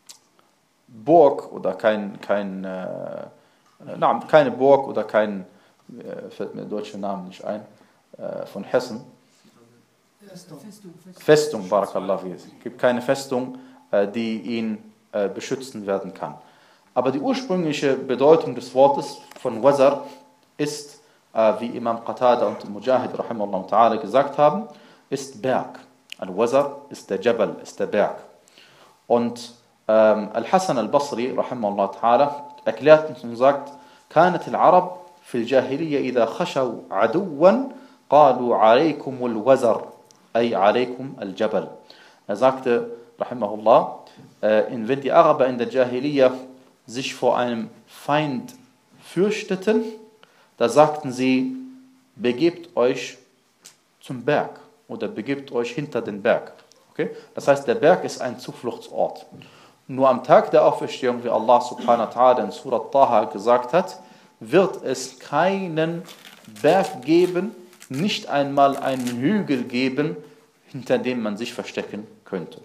Burg oder kein, kein äh, na, keine Burg oder kein, äh, fällt mir der deutsche Name nicht ein, äh, von Hessen. Festung. Festung, barakallah. Es gibt keine Festung, äh, die ihn äh, beschützen werden kann. Aber die ursprüngliche Bedeutung des Wortes von Wazar ist, äh, wie Imam Qatada und Mujahid rahimahullah ta'ala gesagt haben, ist Berg. Al-Wazar ist der Jabal, ist der Berg. Und ähm, Al-Hasan al-Basri rahimahullah ta'ala erklärt uns und sagt, كانت العرب في الجاهلية إذا خشوا عدوا قالوا عليكم الوزر أي عليكم الجبل. Er sagte, rahimahullah, äh, wenn die Araber in der Jahiliya sich vor einem Feind fürchteten, da sagten sie, begebt euch zum Berg oder begebt euch hinter den Berg. Okay? Das heißt, der Berg ist ein Zufluchtsort. Nur am Tag der Auferstehung, wie Allah subhanahu wa ta'ala in Surah Taha gesagt hat, wird es keinen Berg geben, nicht einmal einen Hügel geben, hinter dem man sich verstecken könnte.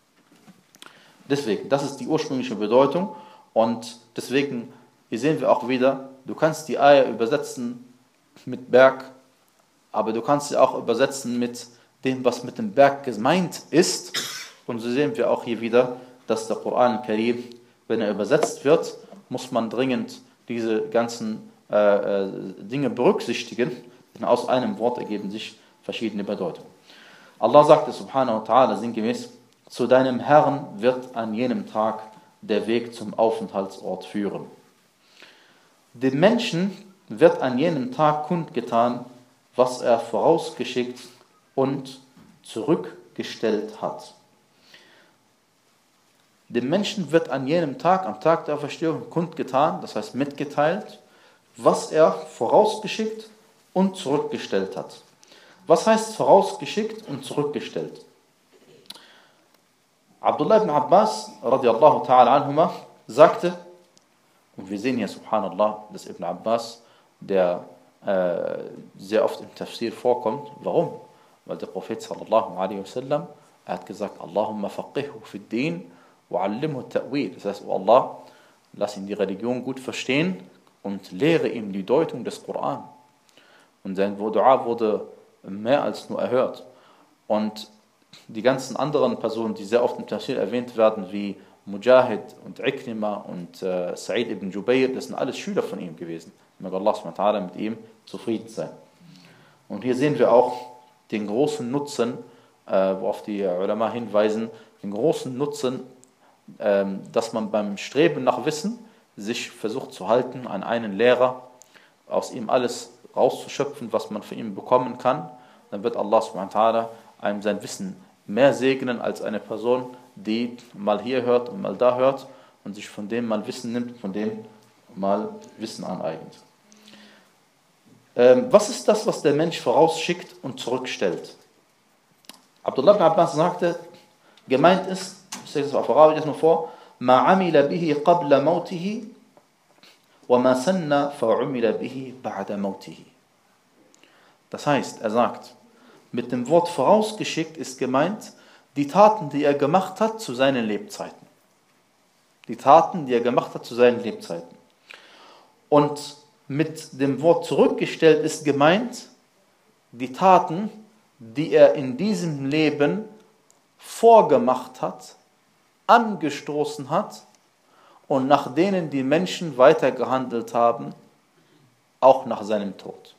Deswegen, das ist die ursprüngliche Bedeutung. Und deswegen, hier sehen wir auch wieder, du kannst die Eier übersetzen mit Berg, aber du kannst sie auch übersetzen mit dem, was mit dem Berg gemeint ist. Und so sehen wir auch hier wieder, dass der Koran al-Karim, wenn er übersetzt wird, muss man dringend diese ganzen äh, Dinge berücksichtigen, denn aus einem Wort ergeben sich verschiedene Bedeutungen. Allah sagte subhanahu wa ta'ala sinngemäß, zu deinem Herrn wird an jenem Tag der Weg zum Aufenthaltsort führen. Dem Menschen wird an jenem Tag kundgetan, was er vorausgeschickt und zurückgestellt hat. Dem Menschen wird an jenem Tag, am Tag der Auferstehung, kundgetan, das heißt mitgeteilt, was er vorausgeschickt und zurückgestellt hat. Was heißt vorausgeschickt und zurückgestellt? Abdullah ibn Abbas radiallahu ta'ala anhuma sagte, und wir sehen hier subhanallah, dass Ibn Abbas, der äh, sehr oft im Tafsir vorkommt. Warum? Weil der Prophet sallallahu alaihi wasallam hat gesagt, Allahumma faqihhu fi din wa allimhu ta'wil. Das heißt, oh Allah, lass ihn die Religion gut verstehen und lehre ihm die Deutung des Koran. Und sein Dua wurde mehr als nur erhört. Und die ganzen anderen Personen, die sehr oft im Tafsir erwähnt werden, wie Mujahid und Ikrima und äh, Sa'id ibn Jubayr, das sind alles Schüler von ihm gewesen. Möge Allah subhanahu wa ta'ala mit ihm zufrieden sein. Und hier sehen wir auch den großen Nutzen, äh, worauf die Ulama hinweisen, den großen Nutzen, äh, dass man beim Streben nach Wissen sich versucht zu halten an einen Lehrer, aus ihm alles rauszuschöpfen, was man von ihm bekommen kann. Dann wird Allah subhanahu wa ta'ala einem sein Wissen mehr segnen als eine Person, die mal hier hört und mal da hört und sich von dem mal Wissen nimmt, von dem mal Wissen aneignet. Ähm, was ist das, was der Mensch vorausschickt und zurückstellt? Abdullah ibn Abbas sagte, gemeint ist, ich sage das auf Arabisch erstmal vor, ma amila bihi qabla mautihi wa ma sanna fa'umila bihi ba'da mautihi. Das heißt, er sagt, mit dem Wort vorausgeschickt ist gemeint, die Taten, die er gemacht hat zu seinen Lebzeiten. Die Taten, die er gemacht hat zu seinen Lebzeiten. Und mit dem Wort zurückgestellt ist gemeint, die Taten, die er in diesem Leben vorgemacht hat, angestoßen hat und nach denen die Menschen weitergehandelt haben, auch nach seinem Tod.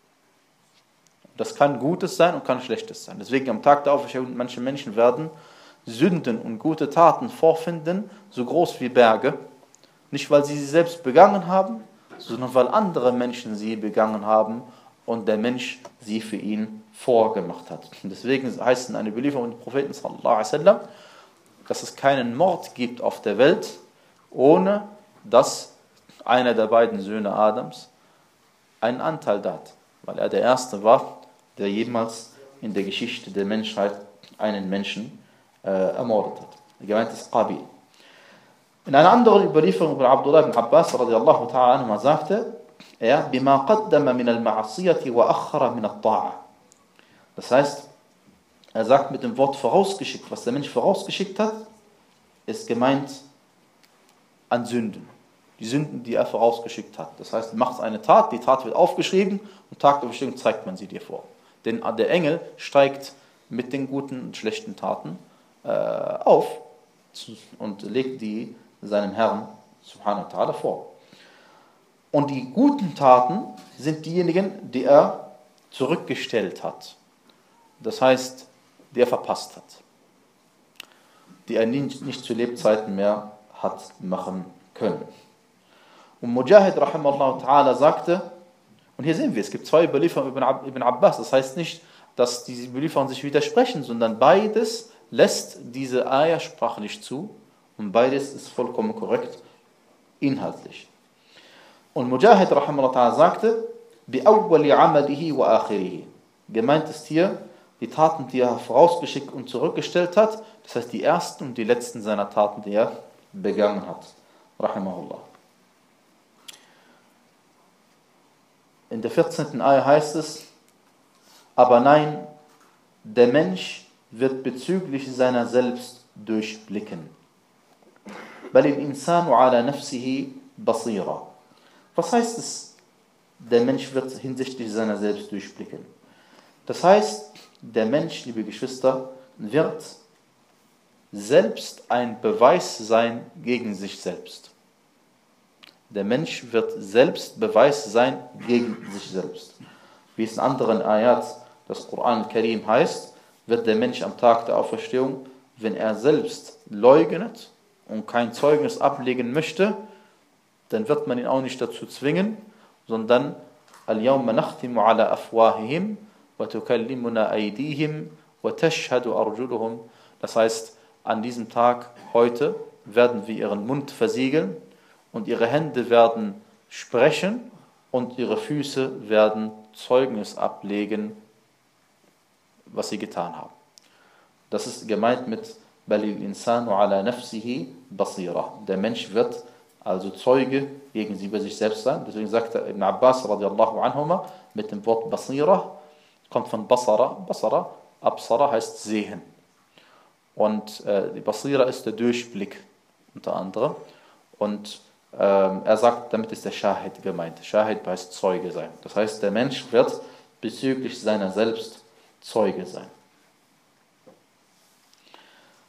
Das kann Gutes sein und kann Schlechtes sein. Deswegen am Tag der Auferstehung, manche Menschen werden Sünden und gute Taten vorfinden, so groß wie Berge. Nicht, weil sie sie selbst begangen haben, sondern weil andere Menschen sie begangen haben und der Mensch sie für ihn vorgemacht hat. Und deswegen heißt es in einer Überlieferung des Propheten sallallahu alaihi wasallam, dass es keinen Mord gibt auf der Welt, ohne dass einer der beiden Söhne Adams einen Anteil da hat. Weil er der Erste war, der jemals in der Geschichte der Menschheit einen Menschen äh, ermordet hat. Gemeint ist Qabil. In einer anderen Überlieferung von Abdullah ibn Abbas radiallahu ta'ala anhu sagte er, bima qaddama min al-ma'asiyati wa akhara min al-ta'a. Das heißt, er sagt mit dem Wort vorausgeschickt, was der Mensch vorausgeschickt hat, ist gemeint an Sünden. Die Sünden, die er vorausgeschickt hat. Das heißt, du machst eine Tat, die Tat wird aufgeschrieben und Tag der Bestimmung zeigt man sie dir vor. Denn der Engel steigt mit den guten und schlechten Taten äh, auf und legt die seinem Herrn subhanahu wa ta'ala vor. Und die guten Taten sind diejenigen, die er zurückgestellt hat. Das heißt, die er verpasst hat. Die er nicht, nicht zu Lebzeiten mehr hat machen können. Und Mujahid rahimahullah ta'ala sagte, und hier sehen wir, es gibt zwei Überlieferungen über Ibn Abbas, das heißt nicht, dass diese Überlieferungen sich widersprechen, sondern beides lässt diese Ayah sprachlich zu und beides ist vollkommen korrekt inhaltlich. Und Mujahid rahimahullah ta'ala sagte, بِأَوَّلِ عَمَلِهِ وَآخِرِهِ. Gemeint ist hier, die Taten, die er vorausgeschickt und zurückgestellt hat, das heißt die ersten und die letzten seiner Taten, die er begangen hat. Rahimahullah. In der vierzehnten Ayah heißt es, aber nein, der Mensch wird bezüglich seiner selbst durchblicken. بَلِ الْإِنسَانُ عَلَى نَفْسِهِ بَصِيرًا. Was heißt es, der Mensch wird hinsichtlich seiner selbst durchblicken? Das heißt, der Mensch, liebe Geschwister, wird selbst ein Beweis sein gegen sich selbst. Der Mensch wird selbst Beweis sein gegen sich selbst. Wie es in anderen Ayat des Koran al-Karim heißt, wird der Mensch am Tag der Auferstehung, wenn er selbst leugnet und kein Zeugnis ablegen möchte, dann wird man ihn auch nicht dazu zwingen, sondern al-yawma nakhtimu ala afwahihim wa tukallimuna aydihim wa tashhadu arjuluhum. Das heißt, an diesem Tag heute werden wir ihren Mund versiegeln und ihre Hände werden sprechen und ihre Füße werden Zeugnis ablegen, was sie getan haben. Das ist gemeint mit Balil insanu ala nafsihi basira. Der Mensch wird also Zeuge gegen sie bei sich selbst sein. Deswegen sagt Ibn Abbas radiallahu anhuma mit dem Wort basira, kommt von basara. Basara, absara heißt sehen. Und äh, die basira ist der Durchblick unter anderem. Und ähm, er sagt, damit ist der Shahid gemeint. Shahid heißt Zeuge sein. Das heißt, der Mensch wird bezüglich seiner selbst Zeuge sein.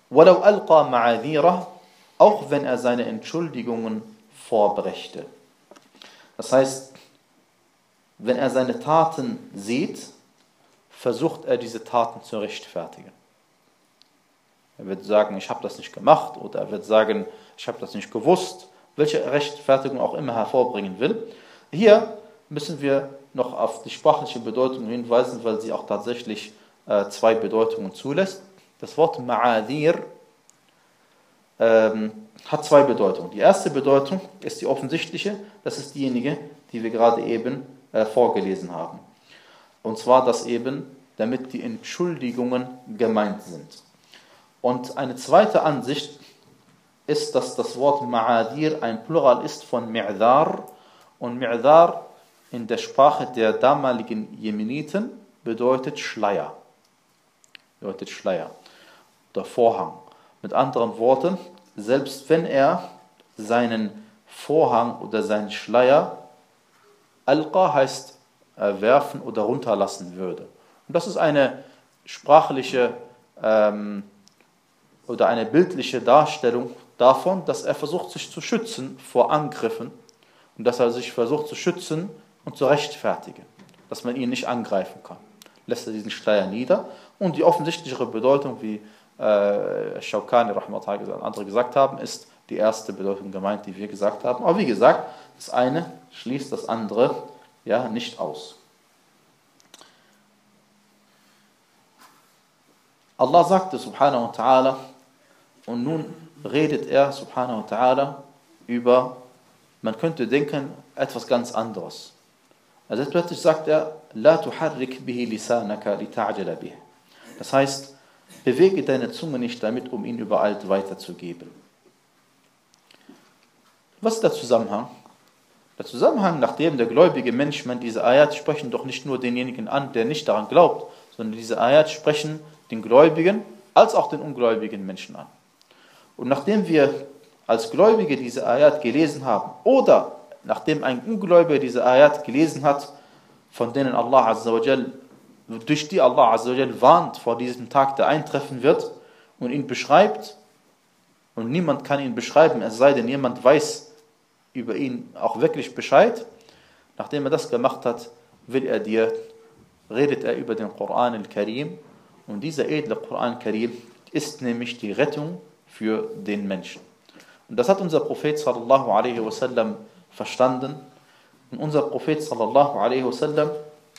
وَلَوْ أَلْقَى مَعَذِيرَهُ, auch wenn er seine Entschuldigungen vorbrächte. Das heißt, wenn er seine Taten sieht, versucht er diese Taten zu rechtfertigen. Er wird sagen, ich habe das nicht gemacht, oder er wird sagen, ich habe das nicht gewusst, welche Rechtfertigung auch immer hervorbringen will. Hier müssen wir noch auf die sprachliche Bedeutung hinweisen, weil sie auch tatsächlich äh, zwei Bedeutungen zulässt. Das Wort Ma'adir ähm, hat zwei Bedeutungen. Die erste Bedeutung ist die offensichtliche, das ist diejenige, die wir gerade eben äh, vorgelesen haben. Und zwar, dass eben damit die Entschuldigungen gemeint sind. Und eine zweite Ansicht ist, dass das Wort Ma'adir ein Plural ist von Mi'dhar. Und Mi'dhar in der Sprache der damaligen Jemeniten bedeutet Schleier. Bedeutet Schleier oder Vorhang. Mit anderen Worten, selbst wenn er seinen Vorhang oder seinen Schleier, Alqa heißt äh, werfen oder runterlassen würde. Und das ist eine sprachliche ähm, oder eine bildliche Darstellung davon, dass er versucht, sich zu schützen vor Angriffen und dass er sich versucht zu schützen und zu rechtfertigen, dass man ihn nicht angreifen kann. Lässt er diesen Schleier nieder. Und die offensichtlichere Bedeutung, wie äh, Shawkani rahimahullah und andere gesagt haben, ist die erste Bedeutung gemeint, die wir gesagt haben. Aber wie gesagt, das eine schließt das andere ja nicht aus. Allah sagte subhanahu wa ta'ala, und nun redet er subhanahu wa ta'ala über, man könnte denken, etwas ganz anderes. Also plötzlich sagt er, La tuharrik bihi lisanaka lita'jala bih. Das heißt, bewege deine Zunge nicht damit, um ihn übereilt weiterzugeben. Was ist der Zusammenhang? Der Zusammenhang, nachdem der gläubige Mensch, man diese Ayat sprechen doch nicht nur denjenigen an, der nicht daran glaubt, sondern diese Ayat sprechen den Gläubigen als auch den ungläubigen Menschen an. Und nachdem wir als Gläubige diese Ayat gelesen haben oder nachdem ein Ungläubiger diese Ayat gelesen hat, von denen Allah Azza wa Jal, durch die Allah Azza wa Jal warnt vor diesem Tag, der eintreffen wird und ihn beschreibt, und niemand kann ihn beschreiben, es sei denn, jemand weiß über ihn auch wirklich Bescheid. Nachdem er das gemacht hat, will er dir, redet er über den Koran al-Karim, und dieser edle Koran al-Karim ist nämlich die Rettung für den Menschen. Und das hat unser Prophet sallallahu alaihi wasallam verstanden. Und unser Prophet sallallahu alaihi wasallam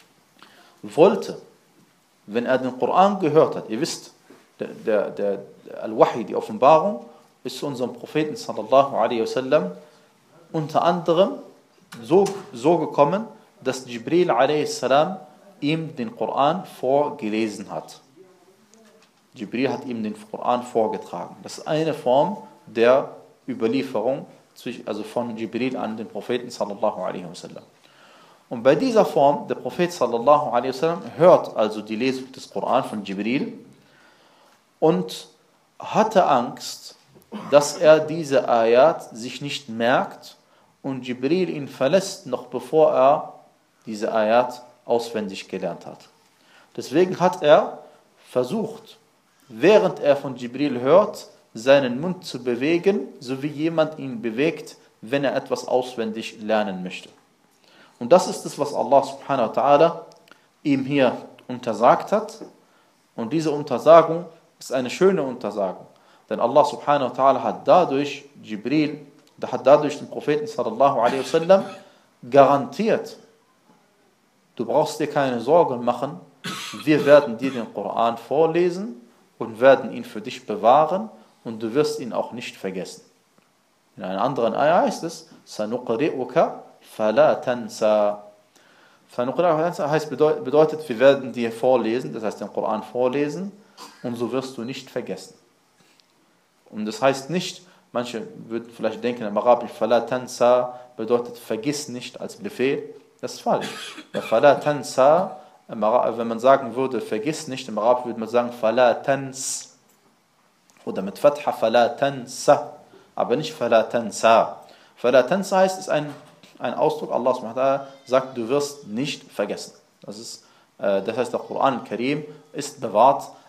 wollte, wenn er den Koran gehört hat, ihr wisst, der, der, der Al-Wahi, die Offenbarung, ist zu unserem Propheten sallallahu alaihi wasallam unter anderem so, so gekommen, dass Jibril a.s. ihm den Koran vorgelesen hat. Jibril hat ihm den Koran vorgetragen. Das ist eine Form der Überlieferung, also von Jibril an den Propheten sallallahu alaihi wasallam. Und bei dieser Form, der Prophet sallallahu alaihi wasallam hört also die Lesung des Koran von Jibril und hatte Angst, dass er diese Ayat sich nicht merkt und Jibril ihn verlässt, noch bevor er diese Ayat auswendig gelernt hat. Deswegen hat er versucht, während er von Jibril hört, seinen Mund zu bewegen, so wie jemand ihn bewegt, wenn er etwas auswendig lernen möchte. Und das ist es, was Allah subhanahu wa ta'ala ihm hier untersagt hat. Und diese Untersagung ist eine schöne Untersagung. Denn Allah subhanahu wa ta'ala hat dadurch Jibril, hat dadurch den Propheten sallallahu alaihi wasallam garantiert, du brauchst dir keine Sorgen machen, wir werden dir den Koran vorlesen und werden ihn für dich bewahren und du wirst ihn auch nicht vergessen. In einer anderen Ayah heißt es, سَنُقْرِئُكَ فَلَا تَنْسَى. سَنُقْرِئُكَ heißt, bedeutet, wir werden dir vorlesen, das heißt den Koran vorlesen, und so wirst du nicht vergessen. Und das heißt nicht, manche würden vielleicht denken, im Arabisch, فَلَا تَنْسَى bedeutet, vergiss nicht als Befehl. Das ist falsch. فَلَا تَنْسَى, wenn man sagen würde, vergiss nicht, im Arabisch würde man sagen, فَلَا تَنْس. Oder mit Fatha, فَلَا تَنْسَى. Aber nicht فَلَا تَنْسَى. فَلَا تَنْسَى heißt, ist ein, ein Ausdruck, Allah subhanahu wa ta'ala sagt, du wirst nicht vergessen. Das ist, äh, das heißt, der Koran al-Karim ist bewahrt,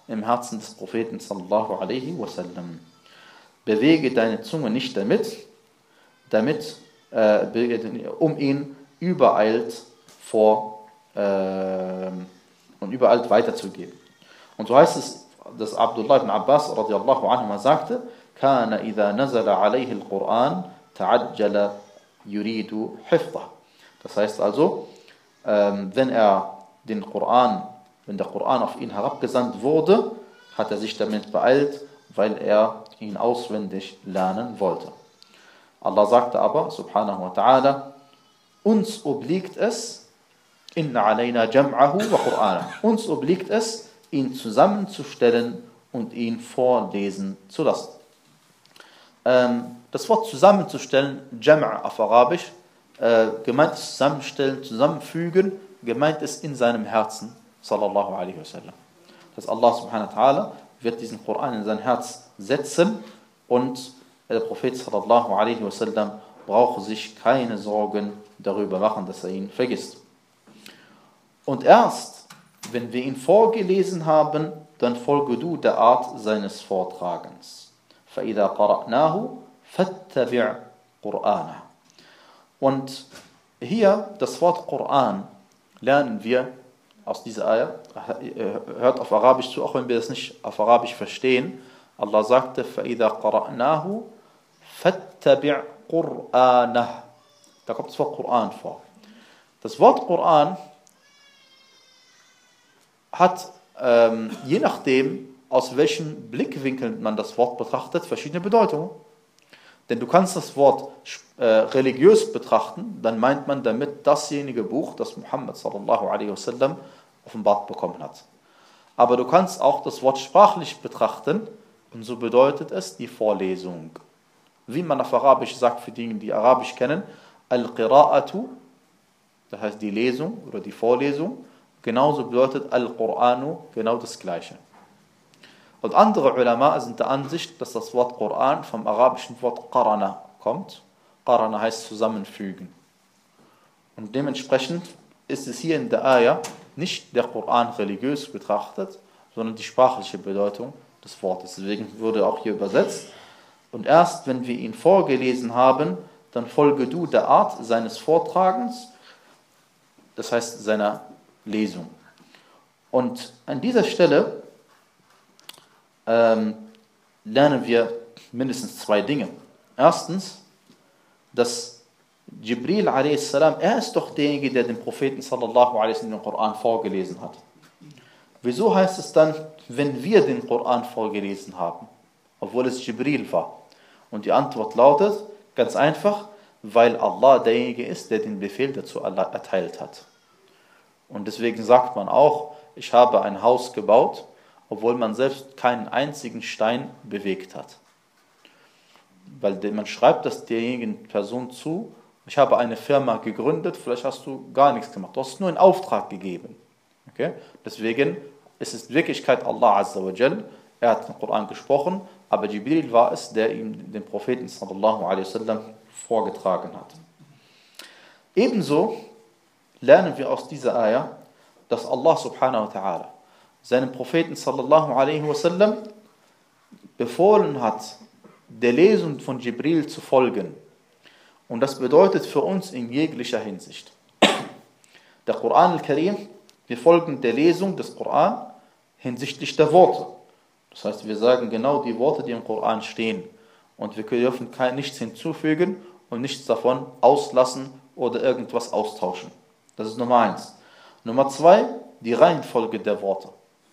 im Herzen des Propheten sallallahu alaihi wasallam. Bewege deine Zunge nicht damit, damit äh, um ihn übereilt vor äh, und übereilt weiterzugeben. Und so heißt es, dass Abdullah ibn Abbas radiallahu anhu sagte, kana idha nazala alayhi al-Quran ta'ajjala yuridu hifdha. Das heißt also, ähm, wenn er den Koran, wenn der Koran auf ihn herabgesandt wurde, hat er sich damit beeilt, weil er ihn auswendig lernen wollte. Allah sagte aber, subhanahu wa ta'ala, uns obliegt es, inna alayna jam'ahu wa qur'ana, uns obliegt es, ihn zusammenzustellen und ihn vorlesen zu lassen. Ähm, das Wort zusammenzustellen, Jam' auf Arabisch, äh, gemeint ist zusammenstellen, zusammenfügen, gemeint ist in seinem Herzen, sallallahu alaihi wasallam. Dass Allah subhanahu wa ta'ala wird diesen Koran in sein Herz setzen und der Prophet sallallahu alaihi wasallam braucht sich keine Sorgen darüber machen, dass er ihn vergisst. Und erst, wenn wir ihn vorgelesen haben, dann folge du der Art seines Vortragens. فَإِذَا قَرَأْنَاهُ فَاتَّبِعْ قُرْآنَهُ. Und hier das Wort Koran lernen wir aus dieser Ayah, hört auf Arabisch zu, auch wenn wir das nicht auf Arabisch verstehen. Allah sagte, فَإِذَا قَرَأْنَاهُ فَاتَّبِعْ قُرْآنَهُ. Da kommt das Wort Koran vor. Das Wort Koran hat, ähm, je nachdem, aus welchem Blickwinkel man das Wort betrachtet, verschiedene Bedeutungen. Denn du kannst das Wort äh, religiös betrachten, dann meint man damit dasjenige Buch, das Muhammad sallallahu alaihi wasallam offenbart bekommen hat. Aber du kannst auch das Wort sprachlich betrachten und so bedeutet es die Vorlesung. Wie man auf Arabisch sagt, für diejenigen, die Arabisch kennen, Al-Qira'atu, das heißt die Lesung oder die Vorlesung, genauso bedeutet Al-Qur'anu genau das Gleiche. Und andere Ulama sind der Ansicht, dass das Wort Koran vom arabischen Wort Qarana kommt. Qarana heißt zusammenfügen. Und dementsprechend ist es hier in der Ayah nicht der Koran religiös betrachtet, sondern die sprachliche Bedeutung des Wortes. Deswegen wurde auch hier übersetzt. Und erst wenn wir ihn vorgelesen haben, dann folge du der Art seines Vortragens, das heißt seiner Lesung. Und an dieser Stelle ähm, lernen wir mindestens zwei Dinge. Erstens, dass Jibril a s. er ist doch derjenige, der den Propheten sallallahu alaihi wasallam den Koran vorgelesen hat. Wieso heißt es dann, wenn wir den Koran vorgelesen haben, obwohl es Jibril war? Und die Antwort lautet, ganz einfach, weil Allah derjenige ist, der den Befehl dazu erteilt hat. Und deswegen sagt man auch, ich habe ein Haus gebaut, obwohl man selbst keinen einzigen Stein bewegt hat. Weil man schreibt das derjenigen Person zu, ich habe eine Firma gegründet, vielleicht hast du gar nichts gemacht, du hast nur einen Auftrag gegeben. Okay? Deswegen ist es in Wirklichkeit Allah Azza wa Jal, er hat den Koran gesprochen, aber Jibril war es, der ihm den Propheten sallallahu alaihi wasallam vorgetragen hat. Ebenso lernen wir aus dieser Ayah, dass Allah subhanahu wa ta'ala seinem Propheten sallallahu alaihi wasallam befohlen hat, der Lesung von Jibril zu folgen. Und das bedeutet für uns in jeglicher Hinsicht. Der Koran al-Karim, wir folgen der Lesung des Koran hinsichtlich der Worte. Das heißt, wir sagen genau die Worte, die im Koran stehen. Und wir dürfen kein, nichts hinzufügen und nichts davon auslassen oder irgendwas austauschen. Das ist Nummer eins. Nummer zwei, die Reihenfolge der Worte.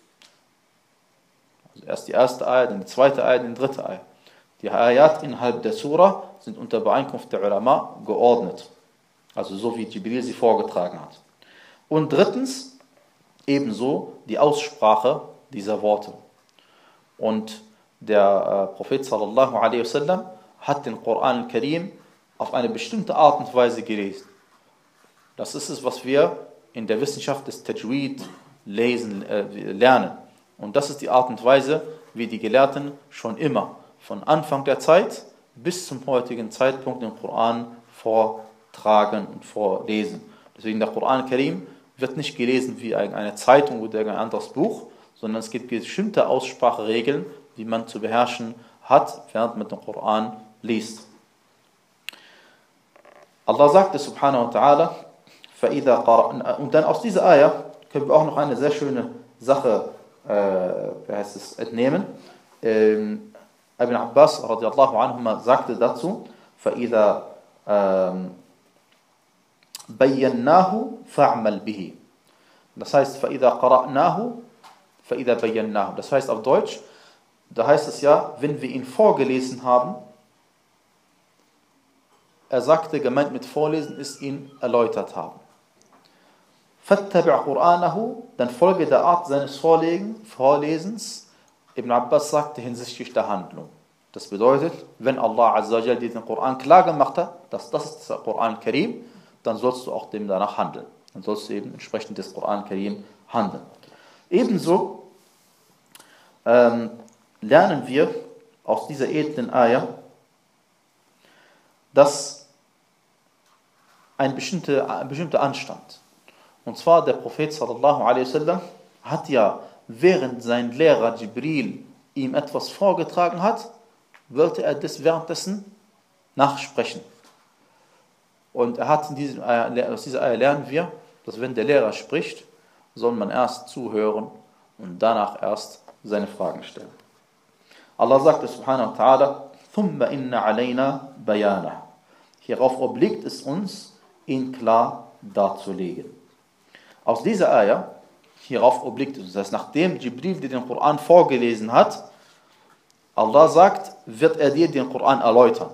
Also erst die erste Ayah, dann die zweite Ayah, dann die dritte Ayah. Die Ayat innerhalb der Surah sind unter Beeinkunft der Ulama geordnet. Also so wie Jibril sie vorgetragen hat. Und drittens, ebenso die Aussprache dieser Worte. Und der äh, Prophet sallallahu alaihi wasallam hat den Koran al-Karim auf eine bestimmte Art und Weise gelesen. Das ist es, was wir in der Wissenschaft des Tajweed lesen, äh, lernen. Und das ist die Art und Weise, wie die Gelehrten schon immer von Anfang der Zeit bis zum heutigen Zeitpunkt den Koran vortragen und vorlesen. Deswegen der Koran al-Karim wird nicht gelesen wie eine Zeitung oder ein anderes Buch, sondern es gibt bestimmte Ausspracheregeln, die man zu beherrschen hat, während man den Koran liest. Allah sagte subhanahu wa ta'ala, فَإِذَا قَرَأْنَا, und dann aus dieser Ayah können wir auch noch eine sehr schöne Sache äh, wie heißt es, entnehmen. Ähm, Ibn Abbas radiallahu anhuma sagte dazu, فَإِذَا ähm, بَيَّنَّاهُ فَعْمَلْ بِهِ. Das heißt, فَإِذَا قَرَأْنَاهُ فَإِذَا بَيَّنَّاهُ. Das heißt auf Deutsch, da heißt es ja, wenn wir ihn vorgelesen haben, er sagte, gemeint mit Vorlesen ist ihn erläutert haben. فَاتَّبِعْ قُرْآنَهُ, dann folge der Art seines Vorlesens. Ibn Abbas sagte hinsichtlich der Handlung. Das bedeutet, wenn Allah Azza wa Jal dir den Koran klar gemacht hat, dass das ist der Koran Karim, dann sollst du auch dem danach handeln. Dann sollst du eben entsprechend des Koran Karim handeln. Ebenso ähm, lernen wir aus dieser edlen Ayah, dass ein bestimmter, ein bestimmter Anstand, und zwar der Prophet sallallahu alaihi wasallam hat ja, während sein Lehrer Jibril ihm etwas vorgetragen hat, wollte er das währenddessen nachsprechen. Und er hat in diesem, aus dieser Ayah lernen wir, dass wenn der Lehrer spricht, soll man erst zuhören und danach erst seine Fragen stellen. Allah sagte subhanahu wa ta'ala, ثُمَّ إِنَّ عَلَيْنَا بَيَانَهُ. Hierauf obliegt es uns, ihn klar darzulegen. Aus dieser Ayah, hierauf obliegt es uns, das heißt, nachdem Jibril dir den Koran vorgelesen hat, Allah sagt, wird er dir den Koran erläutern.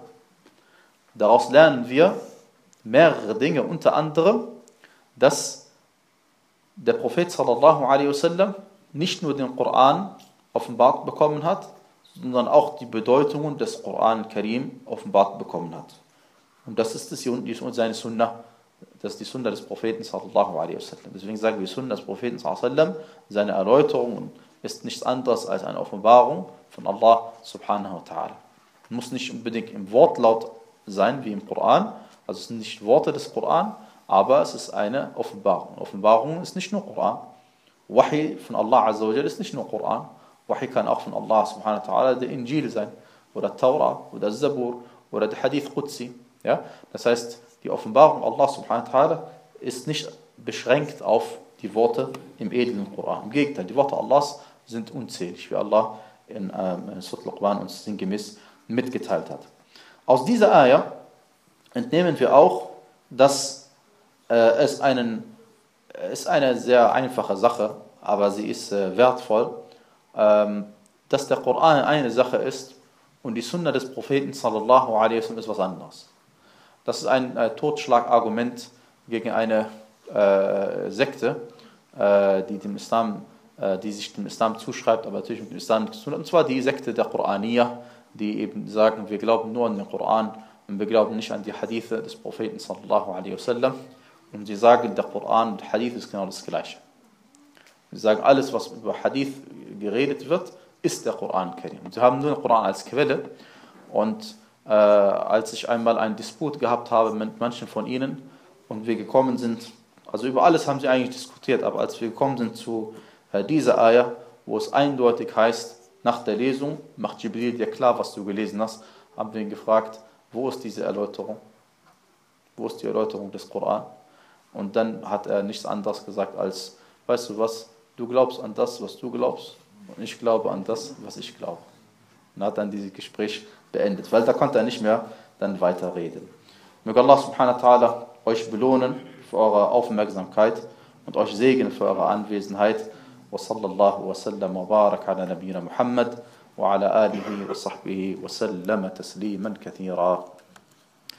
Daraus lernen wir mehrere Dinge, unter anderem, dass der Prophet sallallahu alaihi wasallam nicht nur den Koran offenbart bekommen hat, sondern auch die Bedeutungen des Koran Karim offenbart bekommen hat. Und das ist das, seine Sunnah, das ist die Sunnah des Propheten sallallahu alaihi wasallam. Deswegen sagen wir Sunnah des Propheten sallallahu alaihi wasallam, seine Erläuterung ist nichts anderes als eine Offenbarung von Allah subhanahu wa ta'ala. Muss nicht unbedingt im Wortlaut sein wie im Koran, also es sind nicht Worte des Koran, aber es ist eine Offenbarung. Offenbarung ist nicht nur Koran. Wahi von Allah Azza wa Jal ist nicht nur Koran. Wahi kann auch von Allah subhanahu wa ta'ala der Injil sein, oder Taura, oder Zabur, oder der Hadith Qudsi. Ja? Das heißt, die Offenbarung Allah subhanahu wa ta'ala ist nicht beschränkt auf die Worte im edlen Koran. Im Gegenteil, die Worte Allahs sind unzählig, wie Allah in ähm, Surat Luqman uns sinngemäß mitgeteilt hat. Aus dieser Ayah entnehmen wir auch, dass äh, es einen, äh, ist eine sehr einfache Sache, aber sie ist äh, wertvoll, ähm, dass der Koran eine Sache ist und die Sunna des Propheten sallallahu alaihi wasallam ist was anderes. Das ist ein äh, Totschlagargument gegen eine äh, Sekte, äh, die dem Islam, äh, die sich dem Islam zuschreibt, aber natürlich mit dem Islam nichts zu tun hat. Und zwar die Sekte der Qur'aniyah, die eben sagen, wir glauben nur an den Koran und wir glauben nicht an die Hadithe des Propheten sallallahu alaihi wasallam. Und sie sagen, der Koran und Hadith ist genau das Gleiche. Sie sagen, alles, was über Hadith geredet wird, ist der Koran Karim. Und sie haben nur den Koran als Quelle. Und äh, als ich einmal einen Disput gehabt habe mit manchen von ihnen und wir gekommen sind, also über alles haben sie eigentlich diskutiert, aber als wir gekommen sind zu äh, dieser Ayah, wo es eindeutig heißt, nach der Lesung macht Jibril dir klar, was du gelesen hast, haben wir ihn gefragt, wo ist diese Erläuterung? Wo ist die Erläuterung des Koran? Und dann hat er nichts anderes gesagt als, weißt du was, du glaubst an das, was du glaubst, und ich glaube an das, was ich glaube. Und hat dann dieses Gespräch beendet, weil da konnte er nicht mehr dann weiterreden. Möge Allah subhanahu wa ta'ala euch belohnen für eure Aufmerksamkeit und euch segnen für eure Anwesenheit. وصلى الله وسلم وبارك على نبينا محمد وعلى آله وصحبه وسلم تسليما كثيرا.